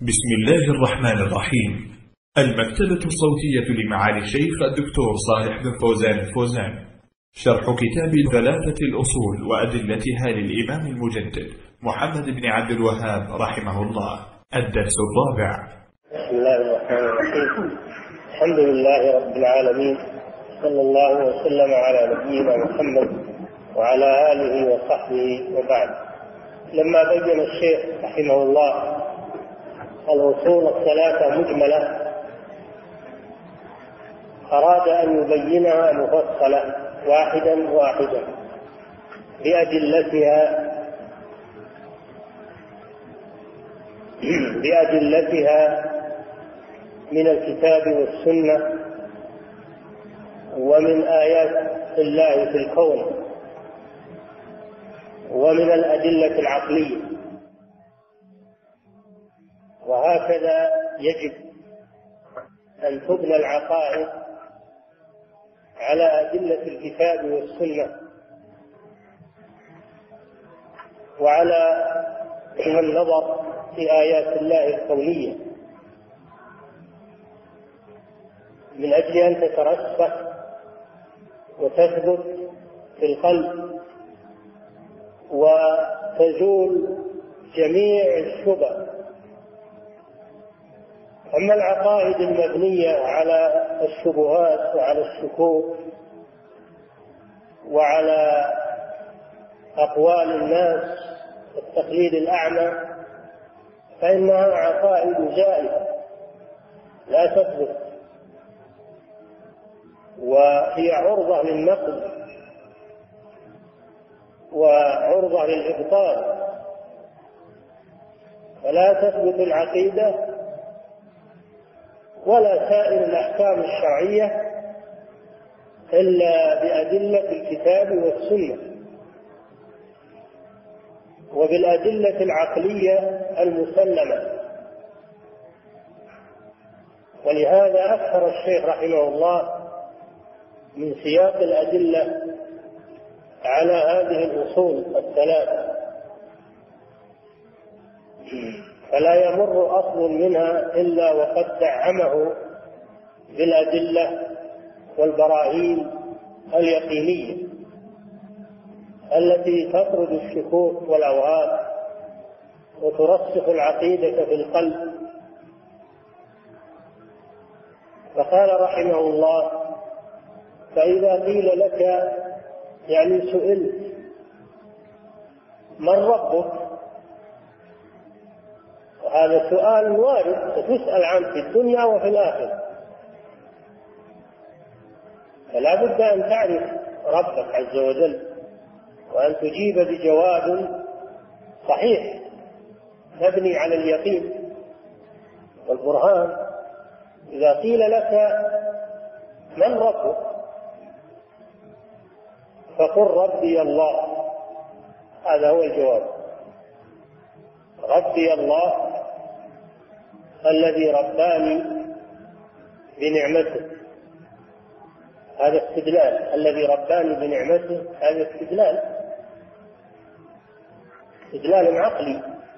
بسم الله الرحمن الرحيم. المكتبة الصوتية لمعالي الشيخ الدكتور صالح بن فوزان الفوزان، شرح كتاب ثلاثة الأصول وأدلتها للإمام المجدد محمد بن عبد الوهاب رحمه الله. الدرس الرابع. بسم الله الرحمن الرحيم. الحمد لله رب العالمين، صلى الله وسلم على نبينا محمد وعلى آله وصحبه وبعد. لما بين الشيخ رحمه الله الأصول الثلاثة مجملة، أراد أن يبينها مفصلة واحدا واحدا بأدلتها من الكتاب والسنة ومن آيات الله في الكون ومن الأدلة العقلية. وهكذا يجب أن تبنى العقائد على أدلة الكتاب والسنة وعلى النظر في آيات الله الكونية، من أجل أن تترسخ وتثبت في القلب وتزول جميع الشبه. أما العقائد المبنية على الشبهات وعلى الشكوك وعلى أقوال الناس والتقليد الأعمى فإنها عقائد زائفة لا تثبت، وهي عرضة للنقد وعرضة للإبطال، فلا تثبت العقيدة ولا سائر الأحكام الشرعية إلا بأدلة الكتاب والسنة وبالأدلة العقلية المسلمة. ولهذا أكثر الشيخ رحمه الله من سياق الأدلة على هذه الأصول الثلاثة، فلا يمر أصل منها إلا وقد دعمه بالأدلة والبراهين اليقينية التي تطرد الشكوك والأوهام وترسخ العقيدة في القلب. فقال رحمه الله: فإذا قيل لك، يعني سئلت، من ربك؟ وهذا سؤال وارد ستسأل عنه في الدنيا وفي الآخرة، فلا بد أن تعرف ربك عز وجل وأن تجيب بجواب صحيح مبني على اليقين والبرهان. إذا قيل لك من ربك فقل ربي الله، هذا هو الجواب. ربي الله الذي رباني بنعمته، هذا استدلال. الذي رباني بنعمته هذا استدلال عقلي.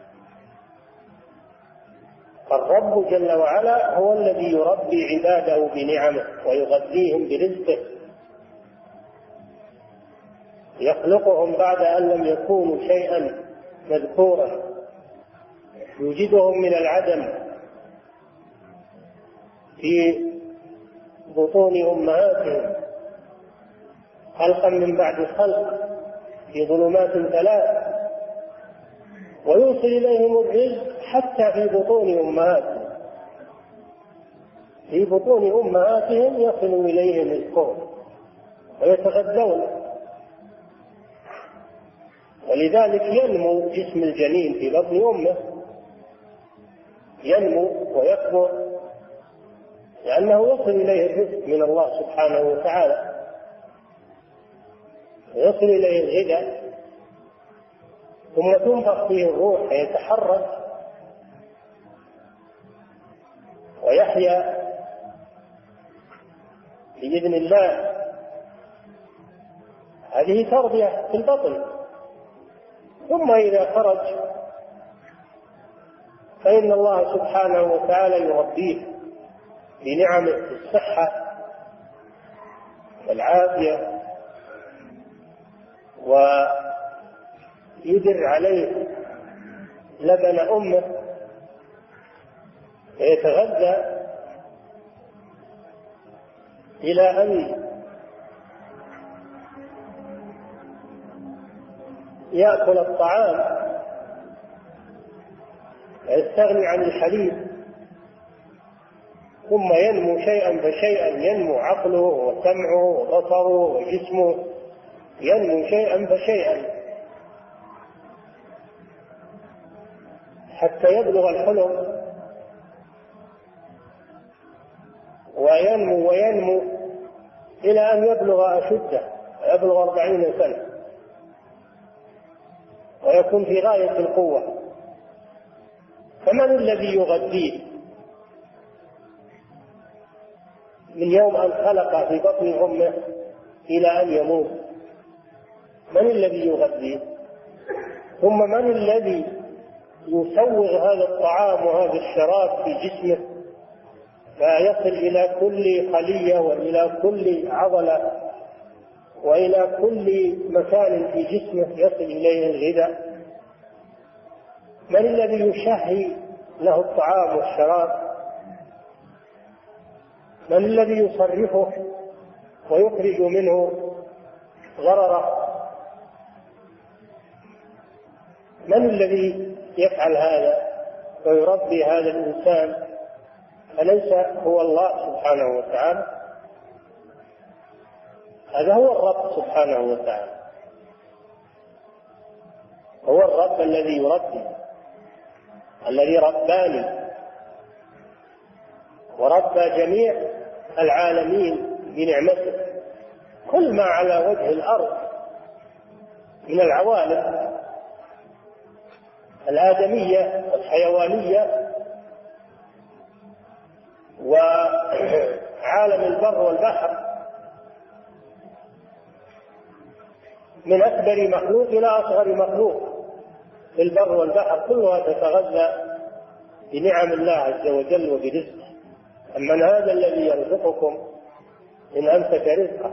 الرب جل وعلا هو الذي يربي عباده بنعمه ويغذيهم برزقه، يخلقهم بعد أن لم يكونوا شيئا مذكورا، يوجدهم من العدم في بطون أمهاتهم خلقا من بعد خلق في ظلمات ثلاث، ويوصل إليهم الرزق حتى في بطون أمهاتهم. في بطون أمهاتهم يصل إليهم رزقهم ويتغذون، ولذلك ينمو جسم الجنين في بطن أمه، ينمو ويكبر لأنه يصل إليه الرزق من الله سبحانه وتعالى، ويصل إليه الغذاء، ثم تنفخ فيه الروح فيتحرك ويحيا بإذن الله. هذه تربية في البطن. ثم إذا خرج فإن الله سبحانه وتعالى يربيه بنعم الصحة والعافية، ويدر عليه لبن أمه فيتغذى إلى أن يأكل الطعام ويستغني عن الحليب، ثم ينمو شيئا فشيئا، ينمو عقله وسمعه وبصره وجسمه، ينمو شيئا فشيئا حتى يبلغ الحلم، وينمو وينمو إلى أن يبلغ أشده، يبلغ 40 سنة ويكون في غاية القوة. فمن الذي يغذيه من يوم أن خلق في بطن أمه إلى أن يموت؟ من الذي يغذيه؟ ثم من الذي يسوغ هذا الطعام وهذا الشراب في جسمه فيصل إلى كل خلية وإلى كل عضلة وإلى كل مكان في جسمه يصل إليه الغذاء؟ من الذي يشهي له الطعام والشراب؟ من الذي يصرفه ويخرج منه غرره؟ من الذي يفعل هذا ويربي هذا الإنسان؟ أليس هو الله سبحانه وتعالى؟ هذا هو الرب سبحانه وتعالى، هو الرب الذي يربي، الذي رباني وربى جميع العالمين بنعمته. كل ما على وجه الأرض من العوالم الآدمية والحيوانية وعالم البر والبحر، من أكبر مخلوق إلى أصغر مخلوق في البر والبحر، كلها تتغذى بنعم الله عز وجل وبرزقه. أمن هذا الذي يرزقكم إن أمسك رزقه؟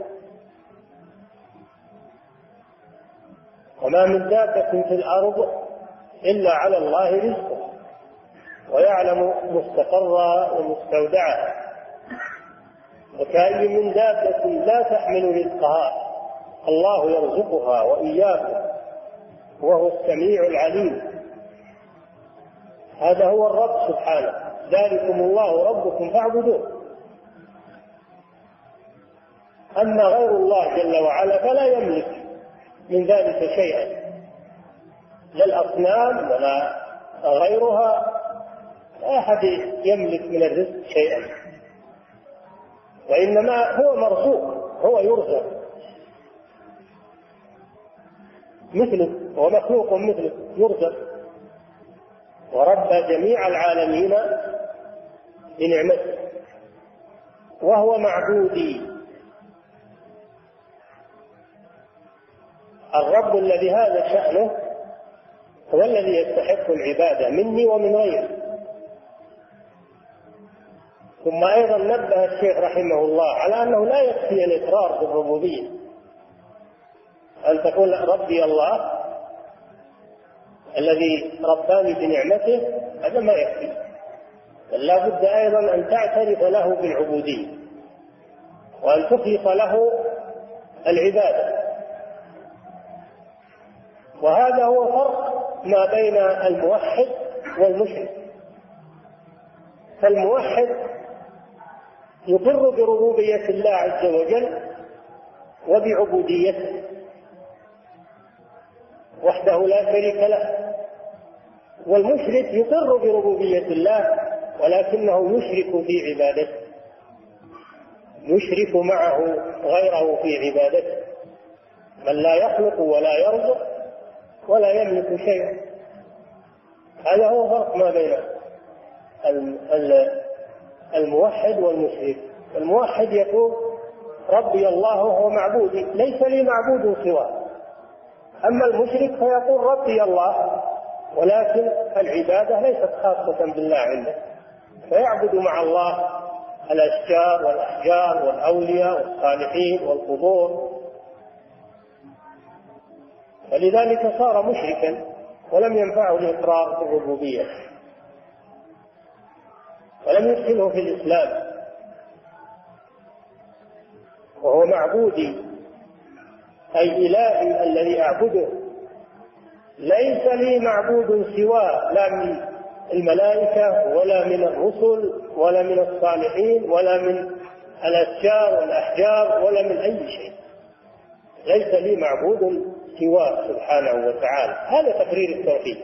وما من دابة في الأرض إلا على الله رزقه ويعلم مستقرها ومستودعها، وكأي من دابة لا تحمل رزقها الله يرزقها وإياكم وهو السميع العليم. هذا هو الرب سبحانه، ذلكم الله ربكم فاعبدوه. أما غير الله جل وعلا فلا يملك من ذلك شيئا، لا الأصنام ولا غيرها، لا أحد يملك من الرزق شيئا، وإنما هو مرزوق، هو يرزق مثله ومخلوق مثله يرزق، وربى جميع العالمين بنعمته وهو معبودي. الرب الذي هذا شأنه هو الذي يستحق العبادة مني ومن غيري. ثم أيضا نبه الشيخ رحمه الله على أنه لا يكفي الإقرار بالربوبية، أن تقول ربي الله الذي رباني بنعمته، هذا ما يكفي، بل لا بد أيضا أن تعترف له بالعبودية وأن تخلص له العبادة. وهذا هو فرق ما بين الموحد والمشرك. فالموحد يقر بربوبية الله عز وجل وبعبوديته وحده لا شريك له، والمشرك يقر بربوبية الله ولكنه يشرك في عبادته، يشرك معه غيره في عبادته، من لا يخلق ولا يرزق ولا يملك شيئا. هذا هو فرق ما بين الموحد والمشرك. الموحد يقول ربي الله وهو معبودي، ليس لي معبود سواه. أما المشرك فيقول ربي الله ولكن العبادة ليست خاصة بالله عنده، فيعبد مع الله الأشجار والأحجار والأولياء والصالحين والقبور، فلذلك صار مشركا ولم ينفعه الإقرار بالربوبية ولم يدخله في الإسلام، وهو معبودي أي إلهي الذي أعبده، ليس لي معبود سواه، لا من الملائكة ولا من الرسل ولا من الصالحين ولا من الأشجار والأحجار ولا من أي شيء، ليس لي معبود سواه سبحانه وتعالى. هذا تقرير التوحيد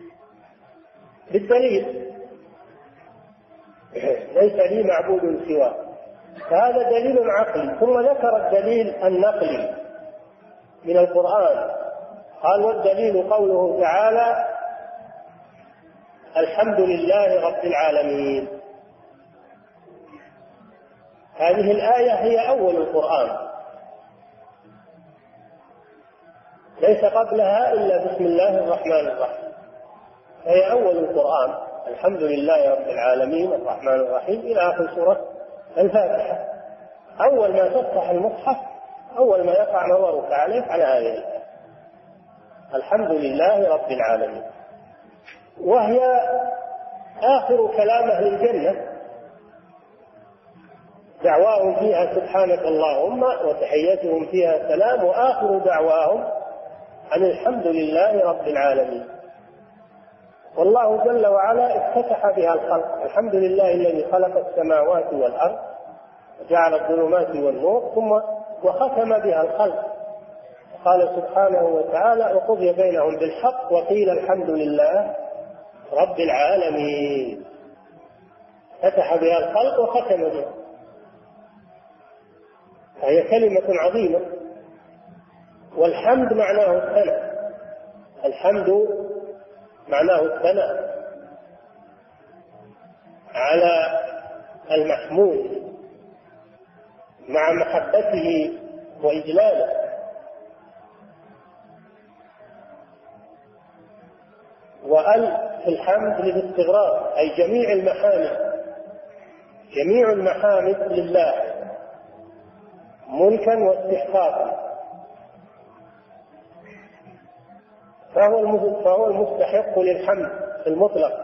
بالدليل، ليس لي معبود سواه، فهذا دليل عقلي. ثم ذكر الدليل النقلي من القرآن، قال والدليل قوله تعالى الحمد لله رب العالمين. هذه الآية هي أول القرآن، ليس قبلها إلا بسم الله الرحمن الرحيم، فهي أول القرآن، الحمد لله رب العالمين الرحمن الرحيم إلى آخر سورة الفاتحة. أول ما تفتح المصحف، أول ما يقع نظرك عليه على هذه الآية الحمد لله رب العالمين، وهي آخر كلام أهل الجنة، دعواهم فيها سبحانك اللهم وتحيتهم فيها سلام، وآخر دعواهم أن الحمد لله رب العالمين. والله جل وعلا افتتح بها الخلق، الحمد لله الذي خلق السماوات والأرض وجعل الظلمات والنور، ثم وختم بها الخلق، قال سبحانه وتعالى وقضي بينهم بالحق وقيل الحمد لله رب العالمين. فتح بها الخلق وختم بها، فهي كلمة عظيمة. والحمد معناه الثناء، الحمد معناه الثناء على المحمود مع محبته وإجلاله. وأل في الحمد للاستغراق، أي جميع المحامد، جميع المحامد لله ملكا واستحقاقا، فهو المستحق للحمد في المطلق.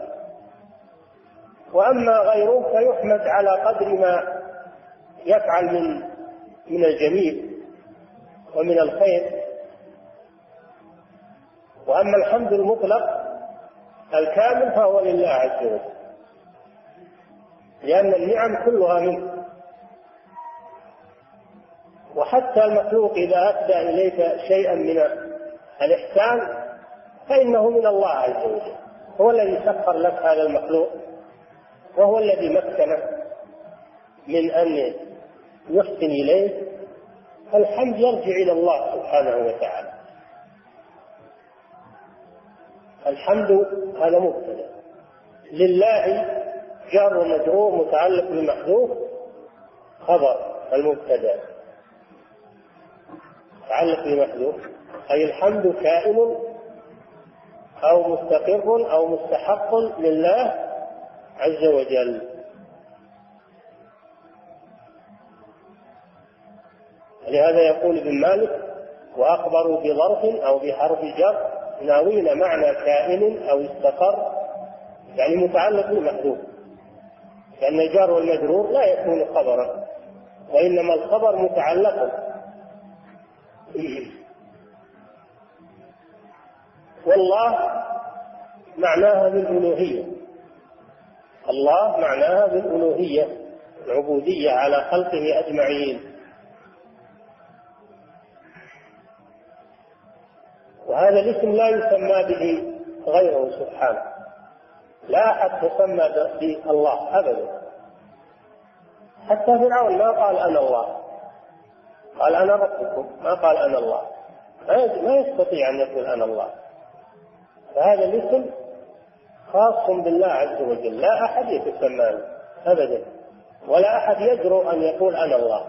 وأما غيره فيحمد على قدر ما يفعل من الجميل ومن الخير. وأما الحمد المطلق الكامل فهو لله عز وجل، لأن النعم كلها منه. وحتى المخلوق إذا أهدى إليك شيئا من الإحسان فإنه من الله عز وجل، هو الذي سخر لك هذا المخلوق، وهو الذي مكنه من أن يحسن إليه. الحمد يرجع إلى الله سبحانه وتعالى. الحمد هذا مبتدأ، لله جار ومجرور متعلق بالمحذوف، خبر المبتدأ متعلق بالمحذوف، أي الحمد كائن أو مستقر أو مستحق لله عز وجل. لهذا يقول ابن مالك وأخبروا بظرف أو بحرف جر ناوين معنى كائن أو استقر، يعني متعلق بالمحذوف، لأن الجار والمجرور لا يكون خبرا، وإنما الخبر متعلق. والله معناها بالألوهية، الله معناها بالألوهية، العبودية على خلقه أجمعين. وهذا الاسم لا يسمى به غيره سبحانه، لا أحد تسمى بالله أبدا، حتى فرعون ما قال أنا الله، قال أنا ربكم، ما قال أنا الله، ما يستطيع أن يقول أنا الله. فهذا الاسم خاص بالله عز وجل، لا أحد يتسمى أبدا، ولا أحد يجرؤ أن يقول أنا الله.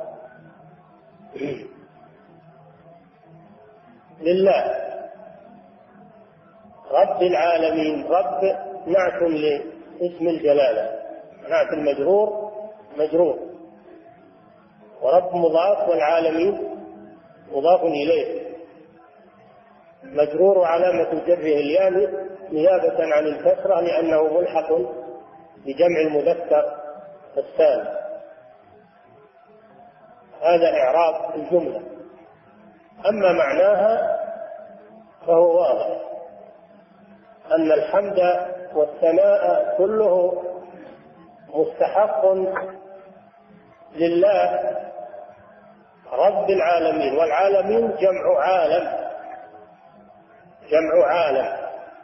لله رب العالمين. رب نعت لاسم الجلالة، نعت المجرور مجرور، ورب مضاف والعالمين مضاف إليه، مجرور علامة جره الياء نيابة عن الكسرة لأنه ملحق بجمع المذكر السالم. هذا إعراب الجملة. أما معناها فهو واضح، أن الحمد والثناء كله مستحق لله رب العالمين. والعالمين جمع عالم، جمع عالم،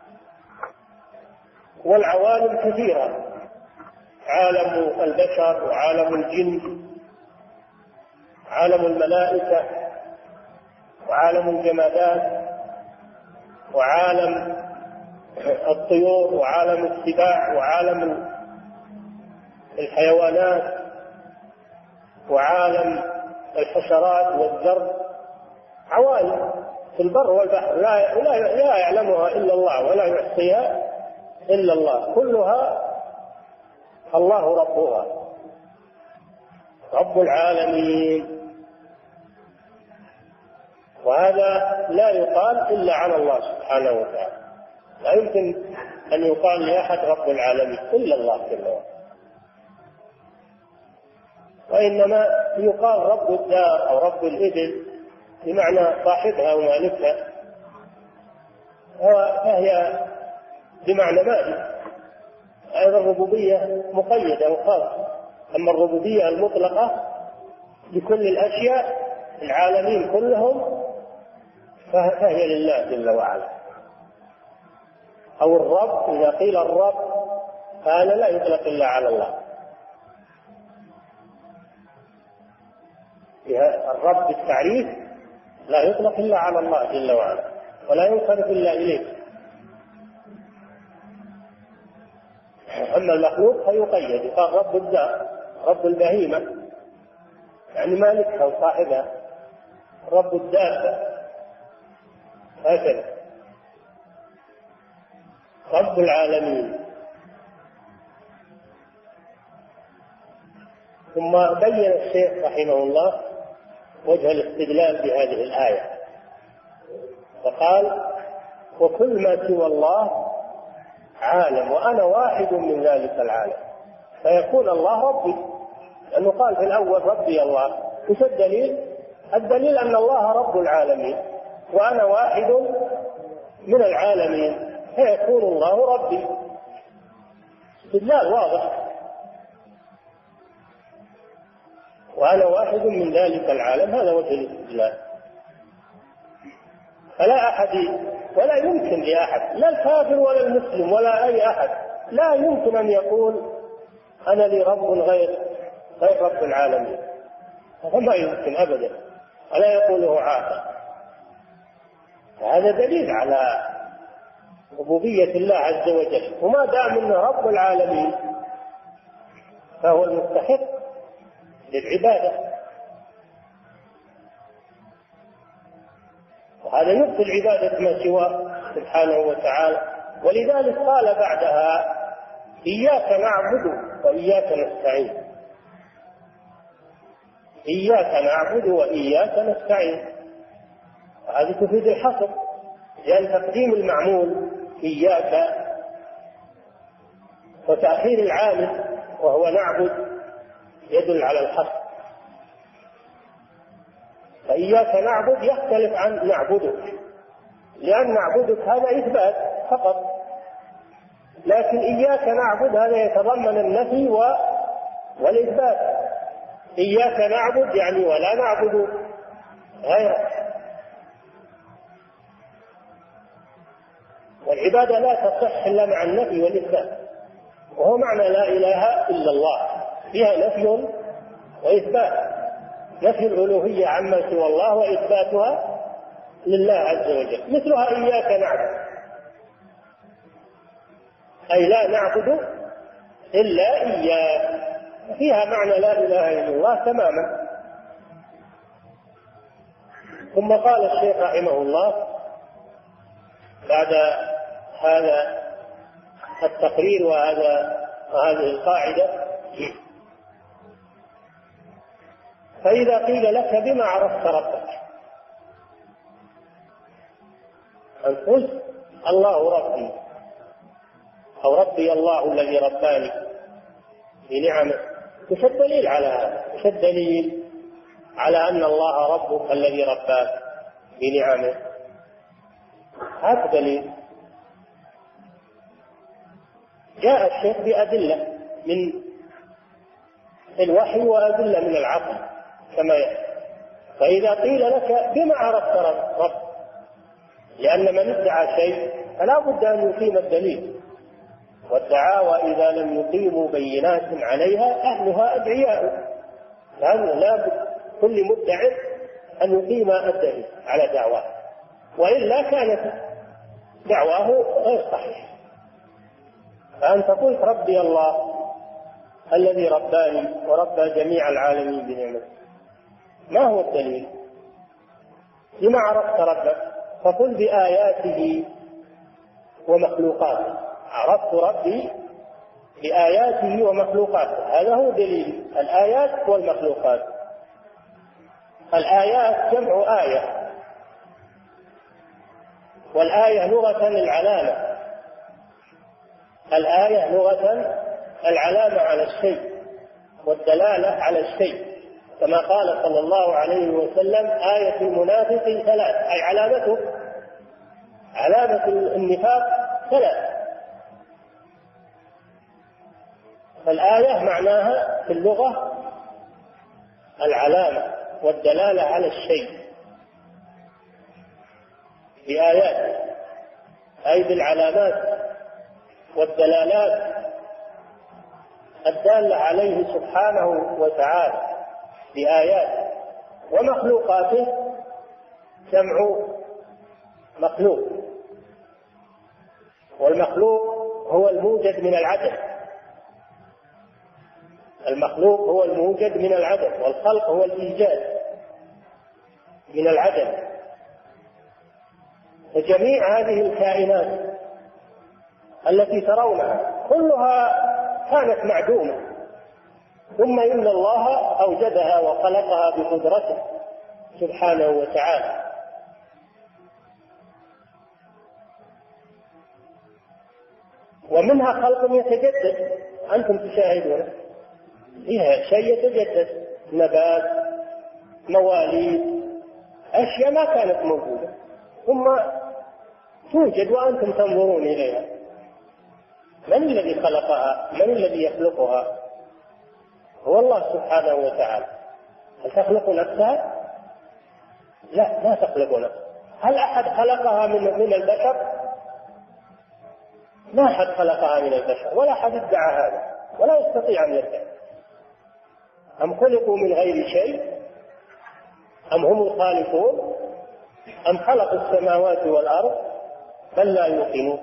والعوالم كثيرة، عالم البشر وعالم الجن، عالم الملائكة وعالم الجمادات وعالم الطيور وعالم السباع وعالم الحيوانات وعالم الحشرات والذر، عوالم في البر والبحر لا يعلمها إلا الله ولا يحصيها إلا الله، كلها الله ربها، رب العالمين. وهذا لا يقال إلا على الله سبحانه وتعالى، لا يمكن أن يقال لأحد رب العالمين إلا الله جل وعلا، وإنما يقال رب الدار أو رب الإبل بمعنى صاحبها ومالكها، فهي بمعنى مالك. أيضا الربوبية مقيدة وخاصة، أما الربوبية المطلقة لكل الأشياء العالمين كلهم فهي لله جل وعلا. أو الرب، إذا قيل الرب فهذا لا يطلق إلا على الله، الرب بالتعريف لا يطلق إلا على الله جل وعلا ولا ينصرف إلا إليه. أما المخلوق فيقيد، يقال رب الدار، رب البهيمة يعني مالكها وصاحبها، رب الدابة، هكذا رب العالمين. ثم بين الشيخ رحمه الله وجه الاستدلال بهذه الآية، فقال: وكل ما سوى الله عالم وأنا واحد من ذلك العالم، فيكون الله ربي، لأنه قال في الأول ربي الله. وش الدليل؟ الدليل أن الله رب العالمين وأنا واحد من العالمين، فيكون الله ربي. استدلال واضح. وأنا واحد من ذلك العالم، هذا وجه الاستدلال. فلا أحد ولا يمكن لأحد، لا الكافر ولا المسلم ولا أي أحد، لا يمكن أن يقول أنا لي رب غير رب العالمين، هذا ما يمكن أبدا، ولا يقوله عاقل. هذا دليل على ربوبية الله عز وجل، وما دام أنه رب العالمين فهو المستحق للعبادة، وهذا يبطل عبادة ما سواه سبحانه وتعالى. ولذلك قال بعدها: إياك نعبد وإياك نستعين. إياك نعبد وإياك نستعين، هذه تفيد الحصر، لأن تقديم المعمول إياك وتأخير العامل وهو نعبد يدل على الحصر. فإياك نعبد يختلف عن نعبدك، لأن نعبدك هذا إثبات فقط، لكن إياك نعبد هذا يتضمن النفي والإثبات. إياك نعبد يعني ولا نعبد غيرك، والعبادة لا تصح إلا مع النفي والإثبات، وهو معنى لا إله إلا الله، فيها نفي وإثبات، نفي الألوهية عما سوى الله وإثباتها لله عز وجل. مثلها إياك نعبد، أي لا نعبد إلا إياك، فيها معنى لا إله إلا الله تماما. ثم قال الشيخ رحمه الله بعد هذا التقرير وهذه القاعدة. فإذا قيل لك بما عرفت ربك؟ أن قلت الله ربي، أو ربي الله الذي رباني بنعمه، وش الدليل على هذا؟ وش الدليل على أن الله ربك الذي رباك بنعمه؟ هذا دليل. جاء الشيخ بأدلة من الوحي وأدلة من العقل كما يأتي. فإذا قيل لك بما عرفت رب، لأن من ادعى شيء فلا بد أن يقيم الدليل، والدعاوى إذا لم يقيموا بينات عليها أهلها أدعياء، لأنه لا بد كل مدعي أن يقيم الدليل على دعواه، وإلا كانت دعواه غير صحيحة. فأنت قلت ربي الله الذي رباني وربى جميع العالمين بنعمته، ما هو الدليل؟ لما عرفت ربك؟ فقل بآياته ومخلوقاته. عرفت ربي بآياته ومخلوقاته، هذا هو دليل. الآيات والمخلوقات. الآيات جمع آية، والآية لغة العلامة. الآية لغة العلامة على الشيء والدلالة على الشيء، كما قال صلى الله عليه وسلم آية المنافق ثلاث، أي علامته، علامة النفاق ثلاث. فالآية معناها في اللغة العلامة والدلالة على الشيء بآيات، أي بالعلامات والدلالات الدالة عليه سبحانه وتعالى بآيات. ومخلوقاته جمع مخلوق، والمخلوق هو الموجد من العدم. المخلوق هو الموجد من العدم، والخلق هو الإيجاد من العدم. فجميع هذه الكائنات التي ترونها كلها كانت معدومة، ثم إن الله أوجدها وخلقها بقدرته سبحانه وتعالى. ومنها خلق يتجدد، أنتم تشاهدون فيها شيء يتجدد، نبات، مواليد، أشياء ما كانت موجودة ثم توجد وأنتم تنظرون إليها. من الذي خلقها؟ من الذي يخلقها؟ هو الله سبحانه وتعالى. هل تخلق نفسها؟ لا، ما تخلق نفسها. هل أحد خلقها من البشر؟ ما أحد خلقها من البشر، ولا أحد ادعى هذا، ولا يستطيع أن يدعي. أم خلقوا من غير شيء أم هم الخالقون أم خلقوا السماوات والأرض بل لا يوقنون.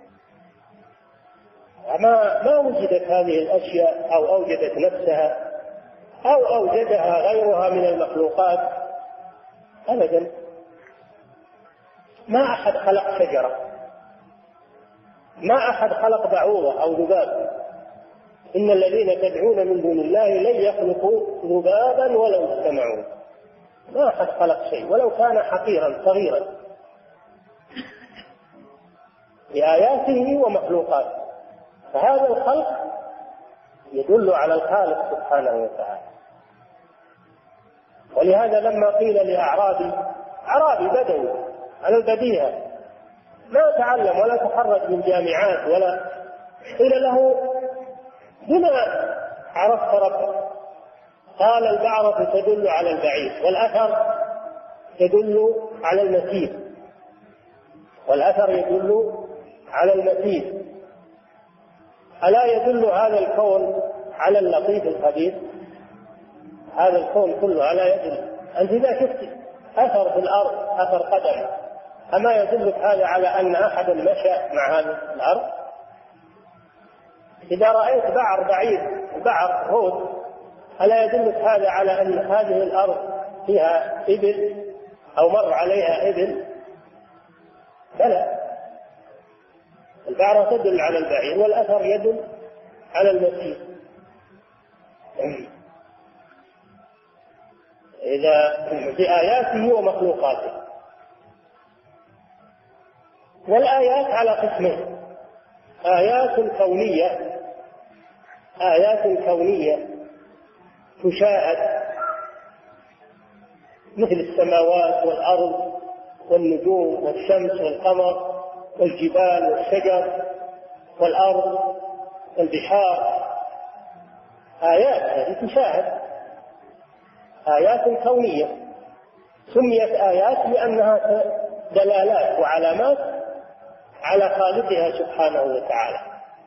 ما وجدت هذه الأشياء أو أوجدت نفسها أو أوجدها غيرها من المخلوقات أبدا. ما أحد خلق شجرة، ما أحد خلق بعوضة أو ذباب. إن الذين تدعون من دون الله لن يخلقوا ذبابا ولو اجتمعوا. ما أحد خلق شيء ولو كان حقيرا صغيرا، بآياته ومخلوقاته. فهذا الخلق يدل على الخالق سبحانه وتعالى. ولهذا لما قيل لأعرابي، أعرابي بدوي على البديهة ما تعلم ولا تخرج من جامعات ولا، قيل له بما عرفت ربك؟ قال البعرة تدل على البعير، والأثر يدل على المسير، والأثر يدل على المسير. ألا يدل هذا الكون على اللطيف الخبير؟ هذا الكون كله ألا يدل؟ أنت إذا شفت أثر في الأرض، أثر قدم، أما يدلك هذا على أن أحدا مشى مع هذه الأرض؟ إذا رأيت بعر بعيد، بعر هود، ألا يدلك هذا على أن هذه الأرض فيها إبل أو مر عليها إبل؟ بلى. البعرة تدل على البعير، والأثر يدل على المسير. إذا بآياته ومخلوقاته. والآيات على قسمين: آيات كونية تشاهد، مثل السماوات والأرض والنجوم والشمس والقمر والجبال والشجر والأرض والبحار. آيات هذه تشاهد، آيات كونية. سميت آيات لأنها دلالات وعلامات على خالقها سبحانه وتعالى.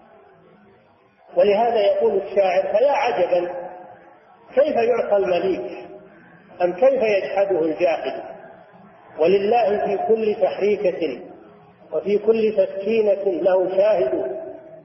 ولهذا يقول الشاعر: فيا عجبا كيف يعطى المليك أم كيف يجحده الجاحد، ولله في كل تحريكة وفي كل تسكينة له شاهد،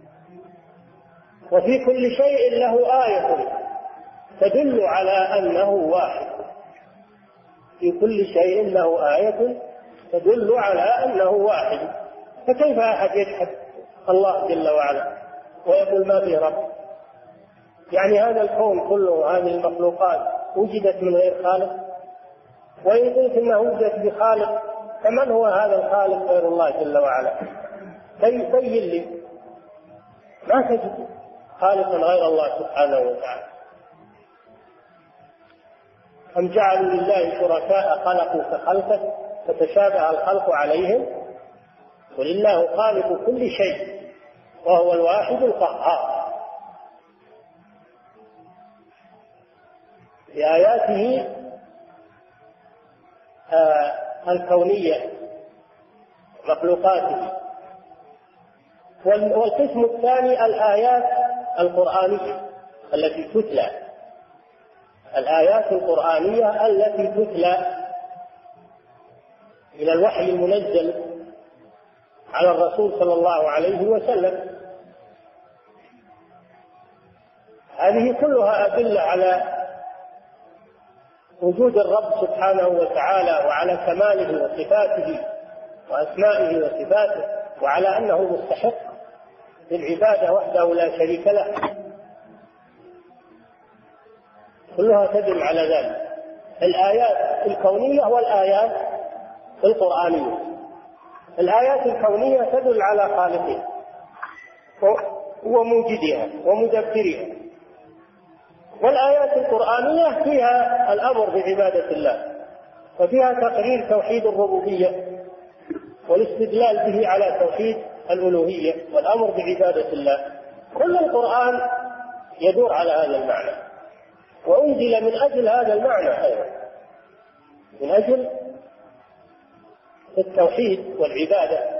وفي كل شيء له آية تدل على أنه واحد. في كل شيء له آية تدل على أنه واحد. فكيف أحد يجحد الله جل وعلا ويقول ما في رب؟ يعني هذا الكون كله، هذه المخلوقات وجدت من غير خالق؟ وإن قلت إنها وجدت بخالق، فمن هو هذا الخالق غير الله جل وعلا؟ بين لي، ما تجد خالقا غير الله سبحانه وتعالى. أم جعلوا لله شركاء خلقوا كخلقه فتشابه الخلق عليهم، قل الله خالق كل شيء وهو الواحد القهار. بآياته الكونية مخلوقاته. والقسم الثاني الآيات القرآنية التي تتلى، الآيات القرآنية التي تتلى من الوحي المنزل على الرسول صلى الله عليه وسلم. هذه كلها أدلة على وجود الرب سبحانه وتعالى، وعلى كماله وصفاته وأسمائه وصفاته، وعلى أنه مستحق للعبادة وحده لا شريك له. كلها تدل على ذلك، الآيات الكونية والآيات القرآنية. الآيات الكونية تدل على خالقها وموجدها ومدبرها، والآيات القرآنية فيها الأمر بعبادة الله، وفيها تقرير توحيد الربوبية والاستدلال به على توحيد الألوهية والأمر بعبادة الله. كل القرآن يدور على هذا المعنى، وأنزل من أجل هذا المعنى أيضا، من أجل التوحيد والعبادة.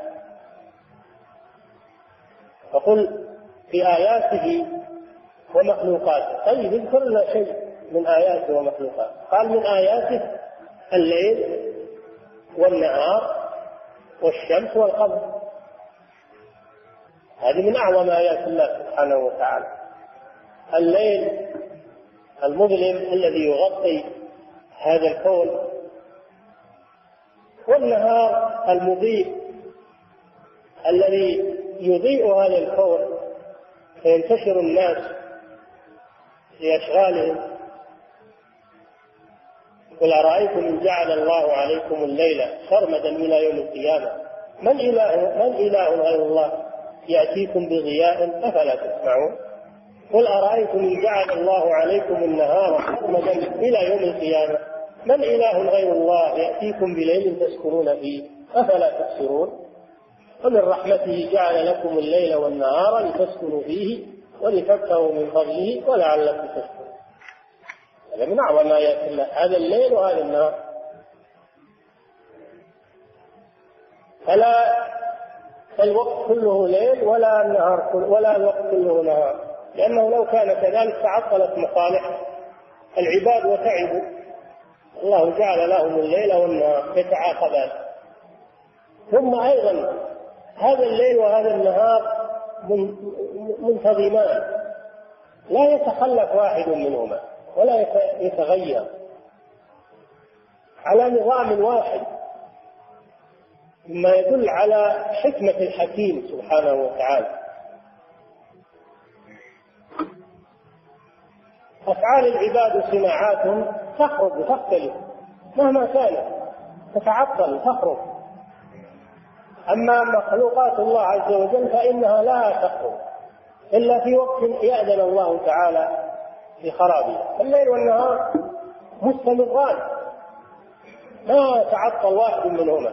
فقل في آياته ومخلوقاته. طيب اذكر لنا شيء من آياته ومخلوقاته. قال من آياته الليل والنهار والشمس والقمر. هذه من أعظم آيات الله سبحانه وتعالى. الليل المظلم الذي يغطي هذا الكون، والنهار المضيء الذي يضيء هذا الكون فينتشر الناس في أشغالهم. قل أرأيتم إن جعل الله عليكم الليل سرمدا إلى يوم القيامة من إله غير الله يأتيكم بضياء أفلا تسمعون. قل أرأيتم إن جعل الله عليكم النهار سرمدا إلى يوم القيامة من إله غير الله يأتيكم بليل تسكنون فيه أفلا تبصرون. ومن رحمته جعل لكم الليل والنهار لتسكنوا فيه ولتبتغوا من فضله ولعلكم تشكرون. هذا من أعظم آيات الله، هذا الليل وهذا النهار. فلا الوقت كله ليل ولا النهار ولا الوقت كله نهار، لأنه لو كان كذلك تعطلت مصالح العباد وتعبوا. الله جعل لهم الليل والنهار يتعاقبان. ثم أيضا هذا الليل وهذا النهار منتظمان، لا يتخلف واحد منهما ولا يتغير، على نظام واحد مما يدل على حكمة الحكيم سبحانه وتعالى. أفعال العباد صناعات تخرج وتختلف مهما كانت، تتعطل تخرج. أما مخلوقات الله عز وجل فإنها لا تخرج إلا في وقت يأذن الله تعالى بخرابها. الليل والنهار مستمران، ما تعطل واحد منهما،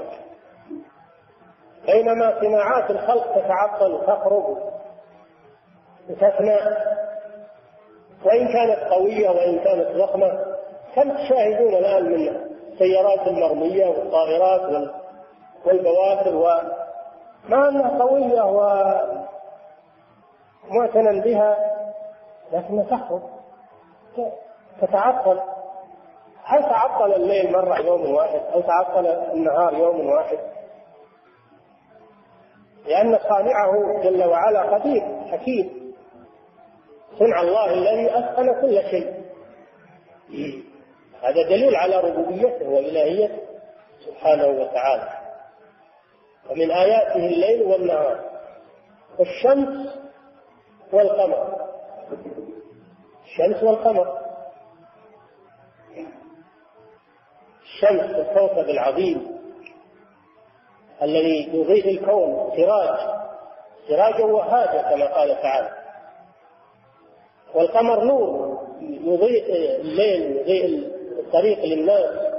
بينما صناعات الخلق تتعطل وتخرج وتفنى، وإن كانت قوية وإن كانت ضخمة. كم تشاهدون الآن من السيارات المرمية والطائرات والبواخر، وما أنها قوية ومعتنى بها لكنها تخرج تتعطل. هل تعطل الليل مرة يوم واحد أو تعطل النهار يوم واحد؟ لأن صانعه جل وعلا قدير حكيم، صنع الله الذي أتقن كل شيء. هذا دليل على ربوبيته وإلهيته سبحانه وتعالى. ومن آياته الليل والنهار والشمس والقمر. الشمس والقمر، الشمس الكوكب العظيم الذي يضيء الكون سراجا وهاجا كما قال تعالى، والقمر نور يضيء الليل يضيء الطريق للناس.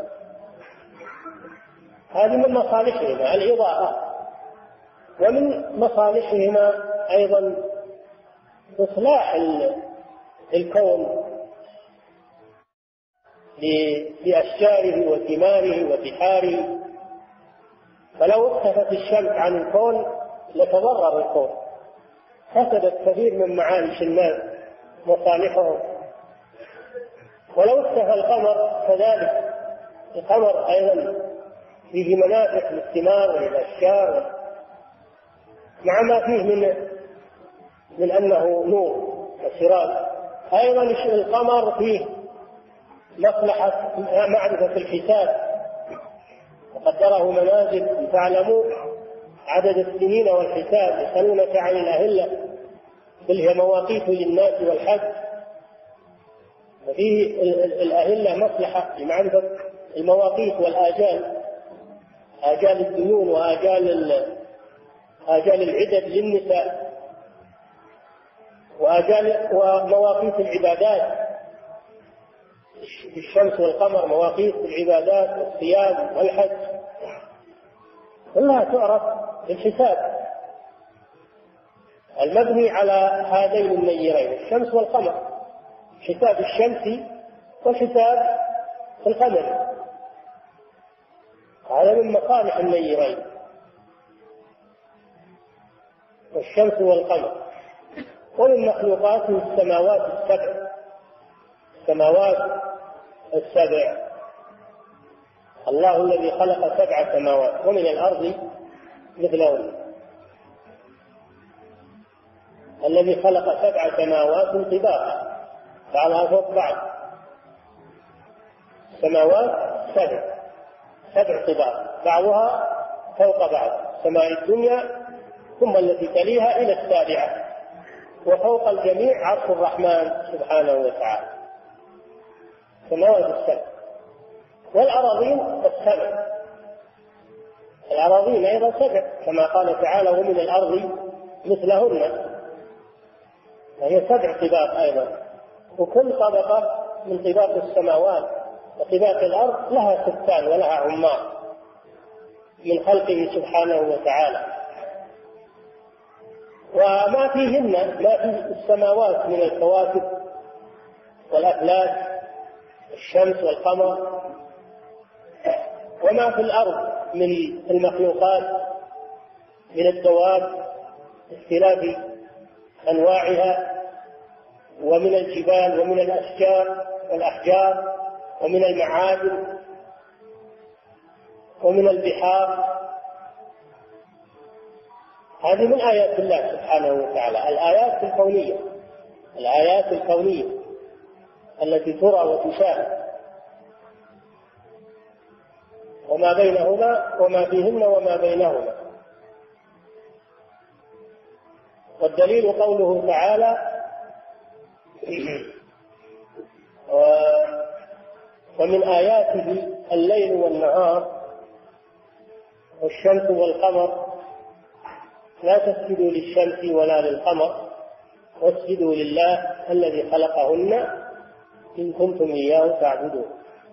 هذه من مصالحهما الإضاءة، ومن مصالحهما أيضا إصلاح الكون بأشجاره وثماره وبحاره. فلو اختفت الشمس عن الكون لتضرر الكون، فسدت كثير من معايش الناس مصالحهم. ولو اختفى القمر كذلك، القمر أيضا فيه منافع للثمار وللأشجار مع ما فيه من أنه نور وسراج. أيضا القمر فيه مصلحة معرفة الحساب، وقدره منازل لتعلموا عدد السنين والحساب. يسألونك عن الأهلة قل هي مواقيت للناس والحج. وفيه الأهلة مصلحة لمعرفة المواقيت والآجال، آجال الديون وآجال العدد للنساء، ومواقيت العبادات. الشمس والقمر مواقيت العبادات والصيام والحج كلها تعرف بالحساب المبني على هذين النيرين الشمس والقمر، حساب الشمس وحساب القمر. هذا من مصالح النيرين والشمس والقمر. ومن مخلوقاته السماوات السبع. الله الذي خلق 7 سماوات ومن الأرض مثلهن، الذي خلق 7 سماوات طباقا بعضها فوق بعض. سماوات 7 طباق بعضها فوق بعض، سماء الدنيا ثم التي تليها إلى 7، وفوق الجميع عرش الرحمن سبحانه وتعالى. سماوات 7. والأراضين 7، الأراضين أيضا 7 كما قال تعالى ومن الأرض مثلهن، فهي 7 طباق أيضا. وكل طبقة من طباق السماوات وطباق الأرض لها سكان ولها عمار من خلقه سبحانه وتعالى. وما فيهن، ما في السماوات من الكواكب والأفلاك الشمس والقمر، وما في الأرض من المخلوقات من الدواب باختلاف أنواعها، ومن الجبال ومن الأشجار والأحجار، ومن المعادن ومن البحار. هذه من آيات الله سبحانه وتعالى، الآيات الكونية التي ترى وتشاهد. وما بينهما وما فيهن وما بينهما. والدليل قوله تعالى: ومن آياته الليل والنهار والشمس والقمر لا تسجدوا للشمس ولا للقمر واسجدوا لله الذي خلقهن إن كنتم إياه تعبدون.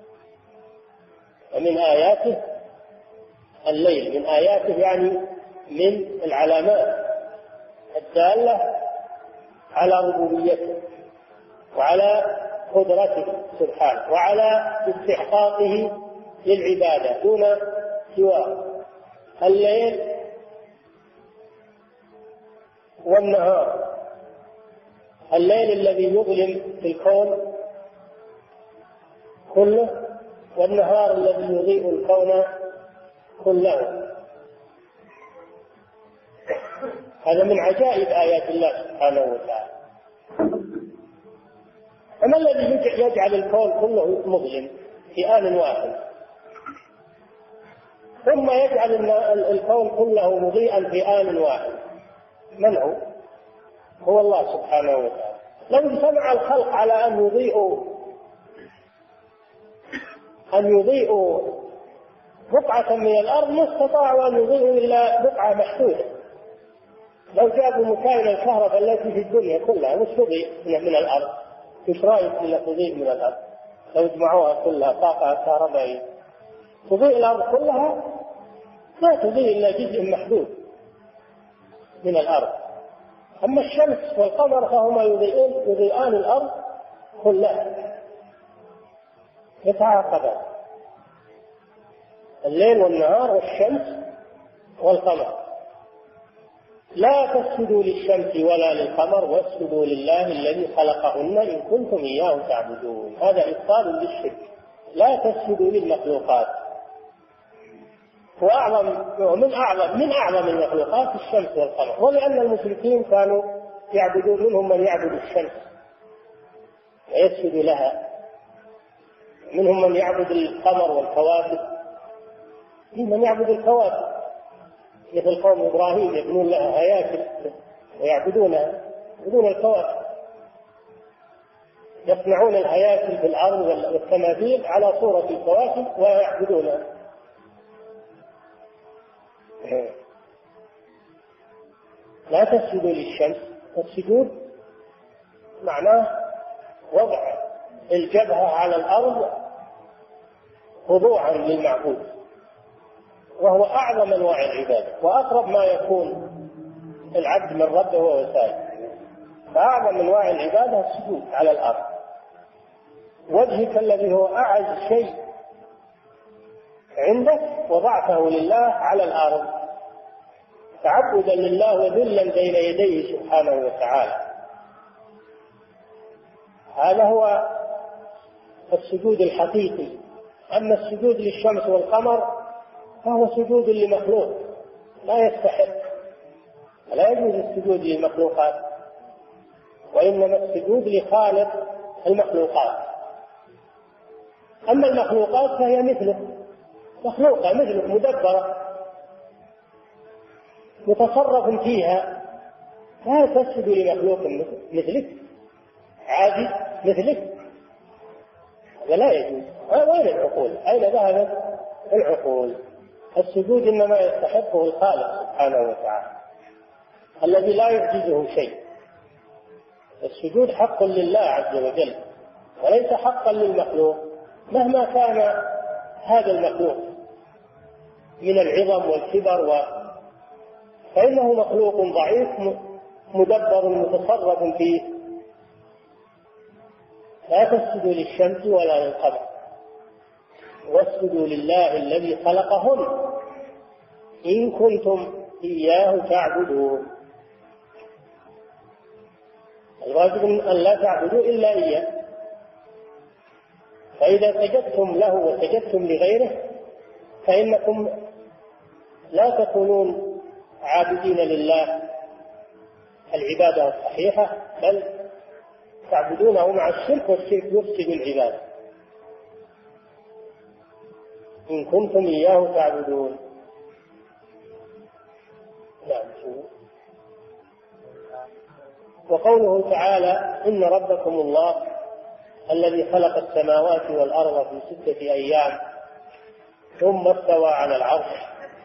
ومن آياته الليل، من آياته يعني من العلامات الدالة على ربوبيته وعلى قدرته سبحانه وعلى استحقاقه للعبادة دون سواه. الليل والنهار، الليل الذي يظلم في الكون كله والنهار الذي يضيء الكون كله. هذا من عجائب آيات الله سبحانه وتعالى. فما الذي يجعل الكون كله مظلم في آن واحد ثم يجعل الكون كله مضيئا في آن واحد؟ من هو؟ هو الله سبحانه وتعالى. لو اجتمع الخلق على أن يضيئوا بقعة من الأرض ما استطاعوا أن يضيئوا إلا بقعة محدودة. لو جابوا مكاين الكهرباء التي في الدنيا كلها مش تضيء من الأرض، ايش رأيك إلا تضيء من الأرض؟ لو جمعوها كلها طاقة كهربائية تضيء الأرض كلها؟ لا تضيء إلا جزء محدود من الأرض. أما الشمس والقمر فهما يضيئان الأرض كلها، يتعاقبان الليل والنهار والشمس والقمر. لا تسجدوا للشمس ولا للقمر واسجدوا لله الذي خلقهن إن كنتم إياه تعبدون. هذا إبطال للشرك. لا تسجدوا للمخلوقات. من أعظم المخلوقات الشمس والقمر، ولأن المشركين كانوا يعبدون، منهم من يعبد الشمس ويسجد لها، منهم من يعبد القمر والكواكب، منهم من يعبد الكواكب مثل قوم إبراهيم يبنون لها هياكل ويعبدونها بدون الكواكب، يصنعون الهياكل في الأرض والتماثيل على صورة الكواكب ويعبدونها. لا تسجدوا للشمس. السجود معناه وضع الجبهة على الأرض خضوعا للمعبود، وهو أعظم أنواع العبادة وأقرب ما يكون العبد من ربه وهو ساجد. فأعظم أنواع العبادة السجود على الأرض. وجهك الذي هو أعز شيء عندك وضعته لله على الأرض تعبدا لله وذلا بين يديه سبحانه وتعالى. هذا هو السجود الحقيقي. أما السجود للشمس والقمر فهو سجود لمخلوق لا يستحق، لا يجوز السجود للمخلوقات، وإنما السجود لخالق المخلوقات. أما المخلوقات فهي مثله، مخلوقة مثلك مدبرة متصرف فيها، لا تسجد لمخلوق مثلك عادي مثلك، هذا لا يجوز. وين العقول؟ أين ذهبت العقول؟ السجود إنما يستحقه الخالق سبحانه وتعالى الذي لا يعجزه شيء. السجود حق لله عز وجل وليس حقا للمخلوق مهما كان هذا المخلوق من العظم والكبر فإنه مخلوق ضعيف مدبر متصرف فيه. لا تسجدوا للشمس ولا للقمر واسجدوا لله الذي خلقهن إن كنتم إياه تعبدون. الواجب أن لا تعبدوا إلا إياه، فإذا سجدتم له وسجدتم لغيره فإنكم لا تكونون عابدين لله العبادة الصحيحة، بل تعبدونه مع الشرك، والشرك يفسد العبادة. إن كنتم إياه تعبدون. وقوله تعالى إن ربكم الله الذي خلق السماوات والأرض في 6 أيام ثم استوى على العرش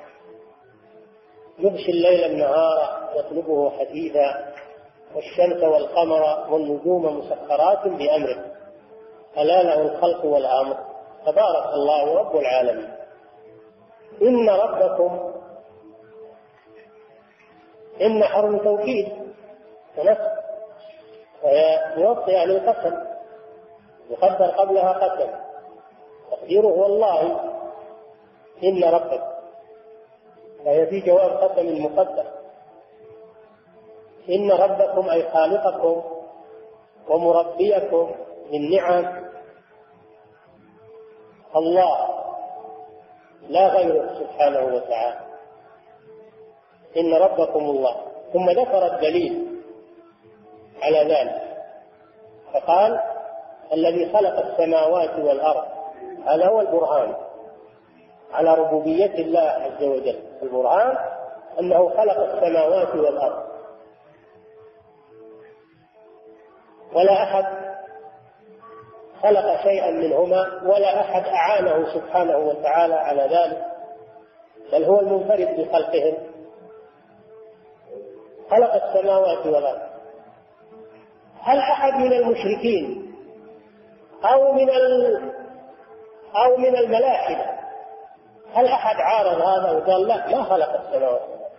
يغشي الليل النهار يطلبه حثيثا والشمس والقمر والنجوم مسخرات بأمره ألا له الخلق والأمر تبارك الله رب العالمين. إن ربكم إن حرف توكيد ونفس وهي موطئة للقسم يقدر قبلها قسم تقديره والله إن ربكم، فهي في جواب قسم مقدر. إن ربكم أي خالقكم ومربيكم بالنعم الله لا غيره سبحانه وتعالى. إن ربكم الله، ثم ذكر الدليل على ذلك فقال الذي خلق السماوات والأرض، هذا هو البرهان على ربوبية الله عز وجل. البرهان أنه خلق السماوات والأرض ولا أحد خلق شيئا منهما ولا أحد أعانه سبحانه وتعالى على ذلك، بل هو المنفرد بخلقهم. خلق السماوات والأرض. هل أحد من المشركين أو من الملاحدة هل أحد عارض هذا وقال لا ما خلق السماوات والأرض؟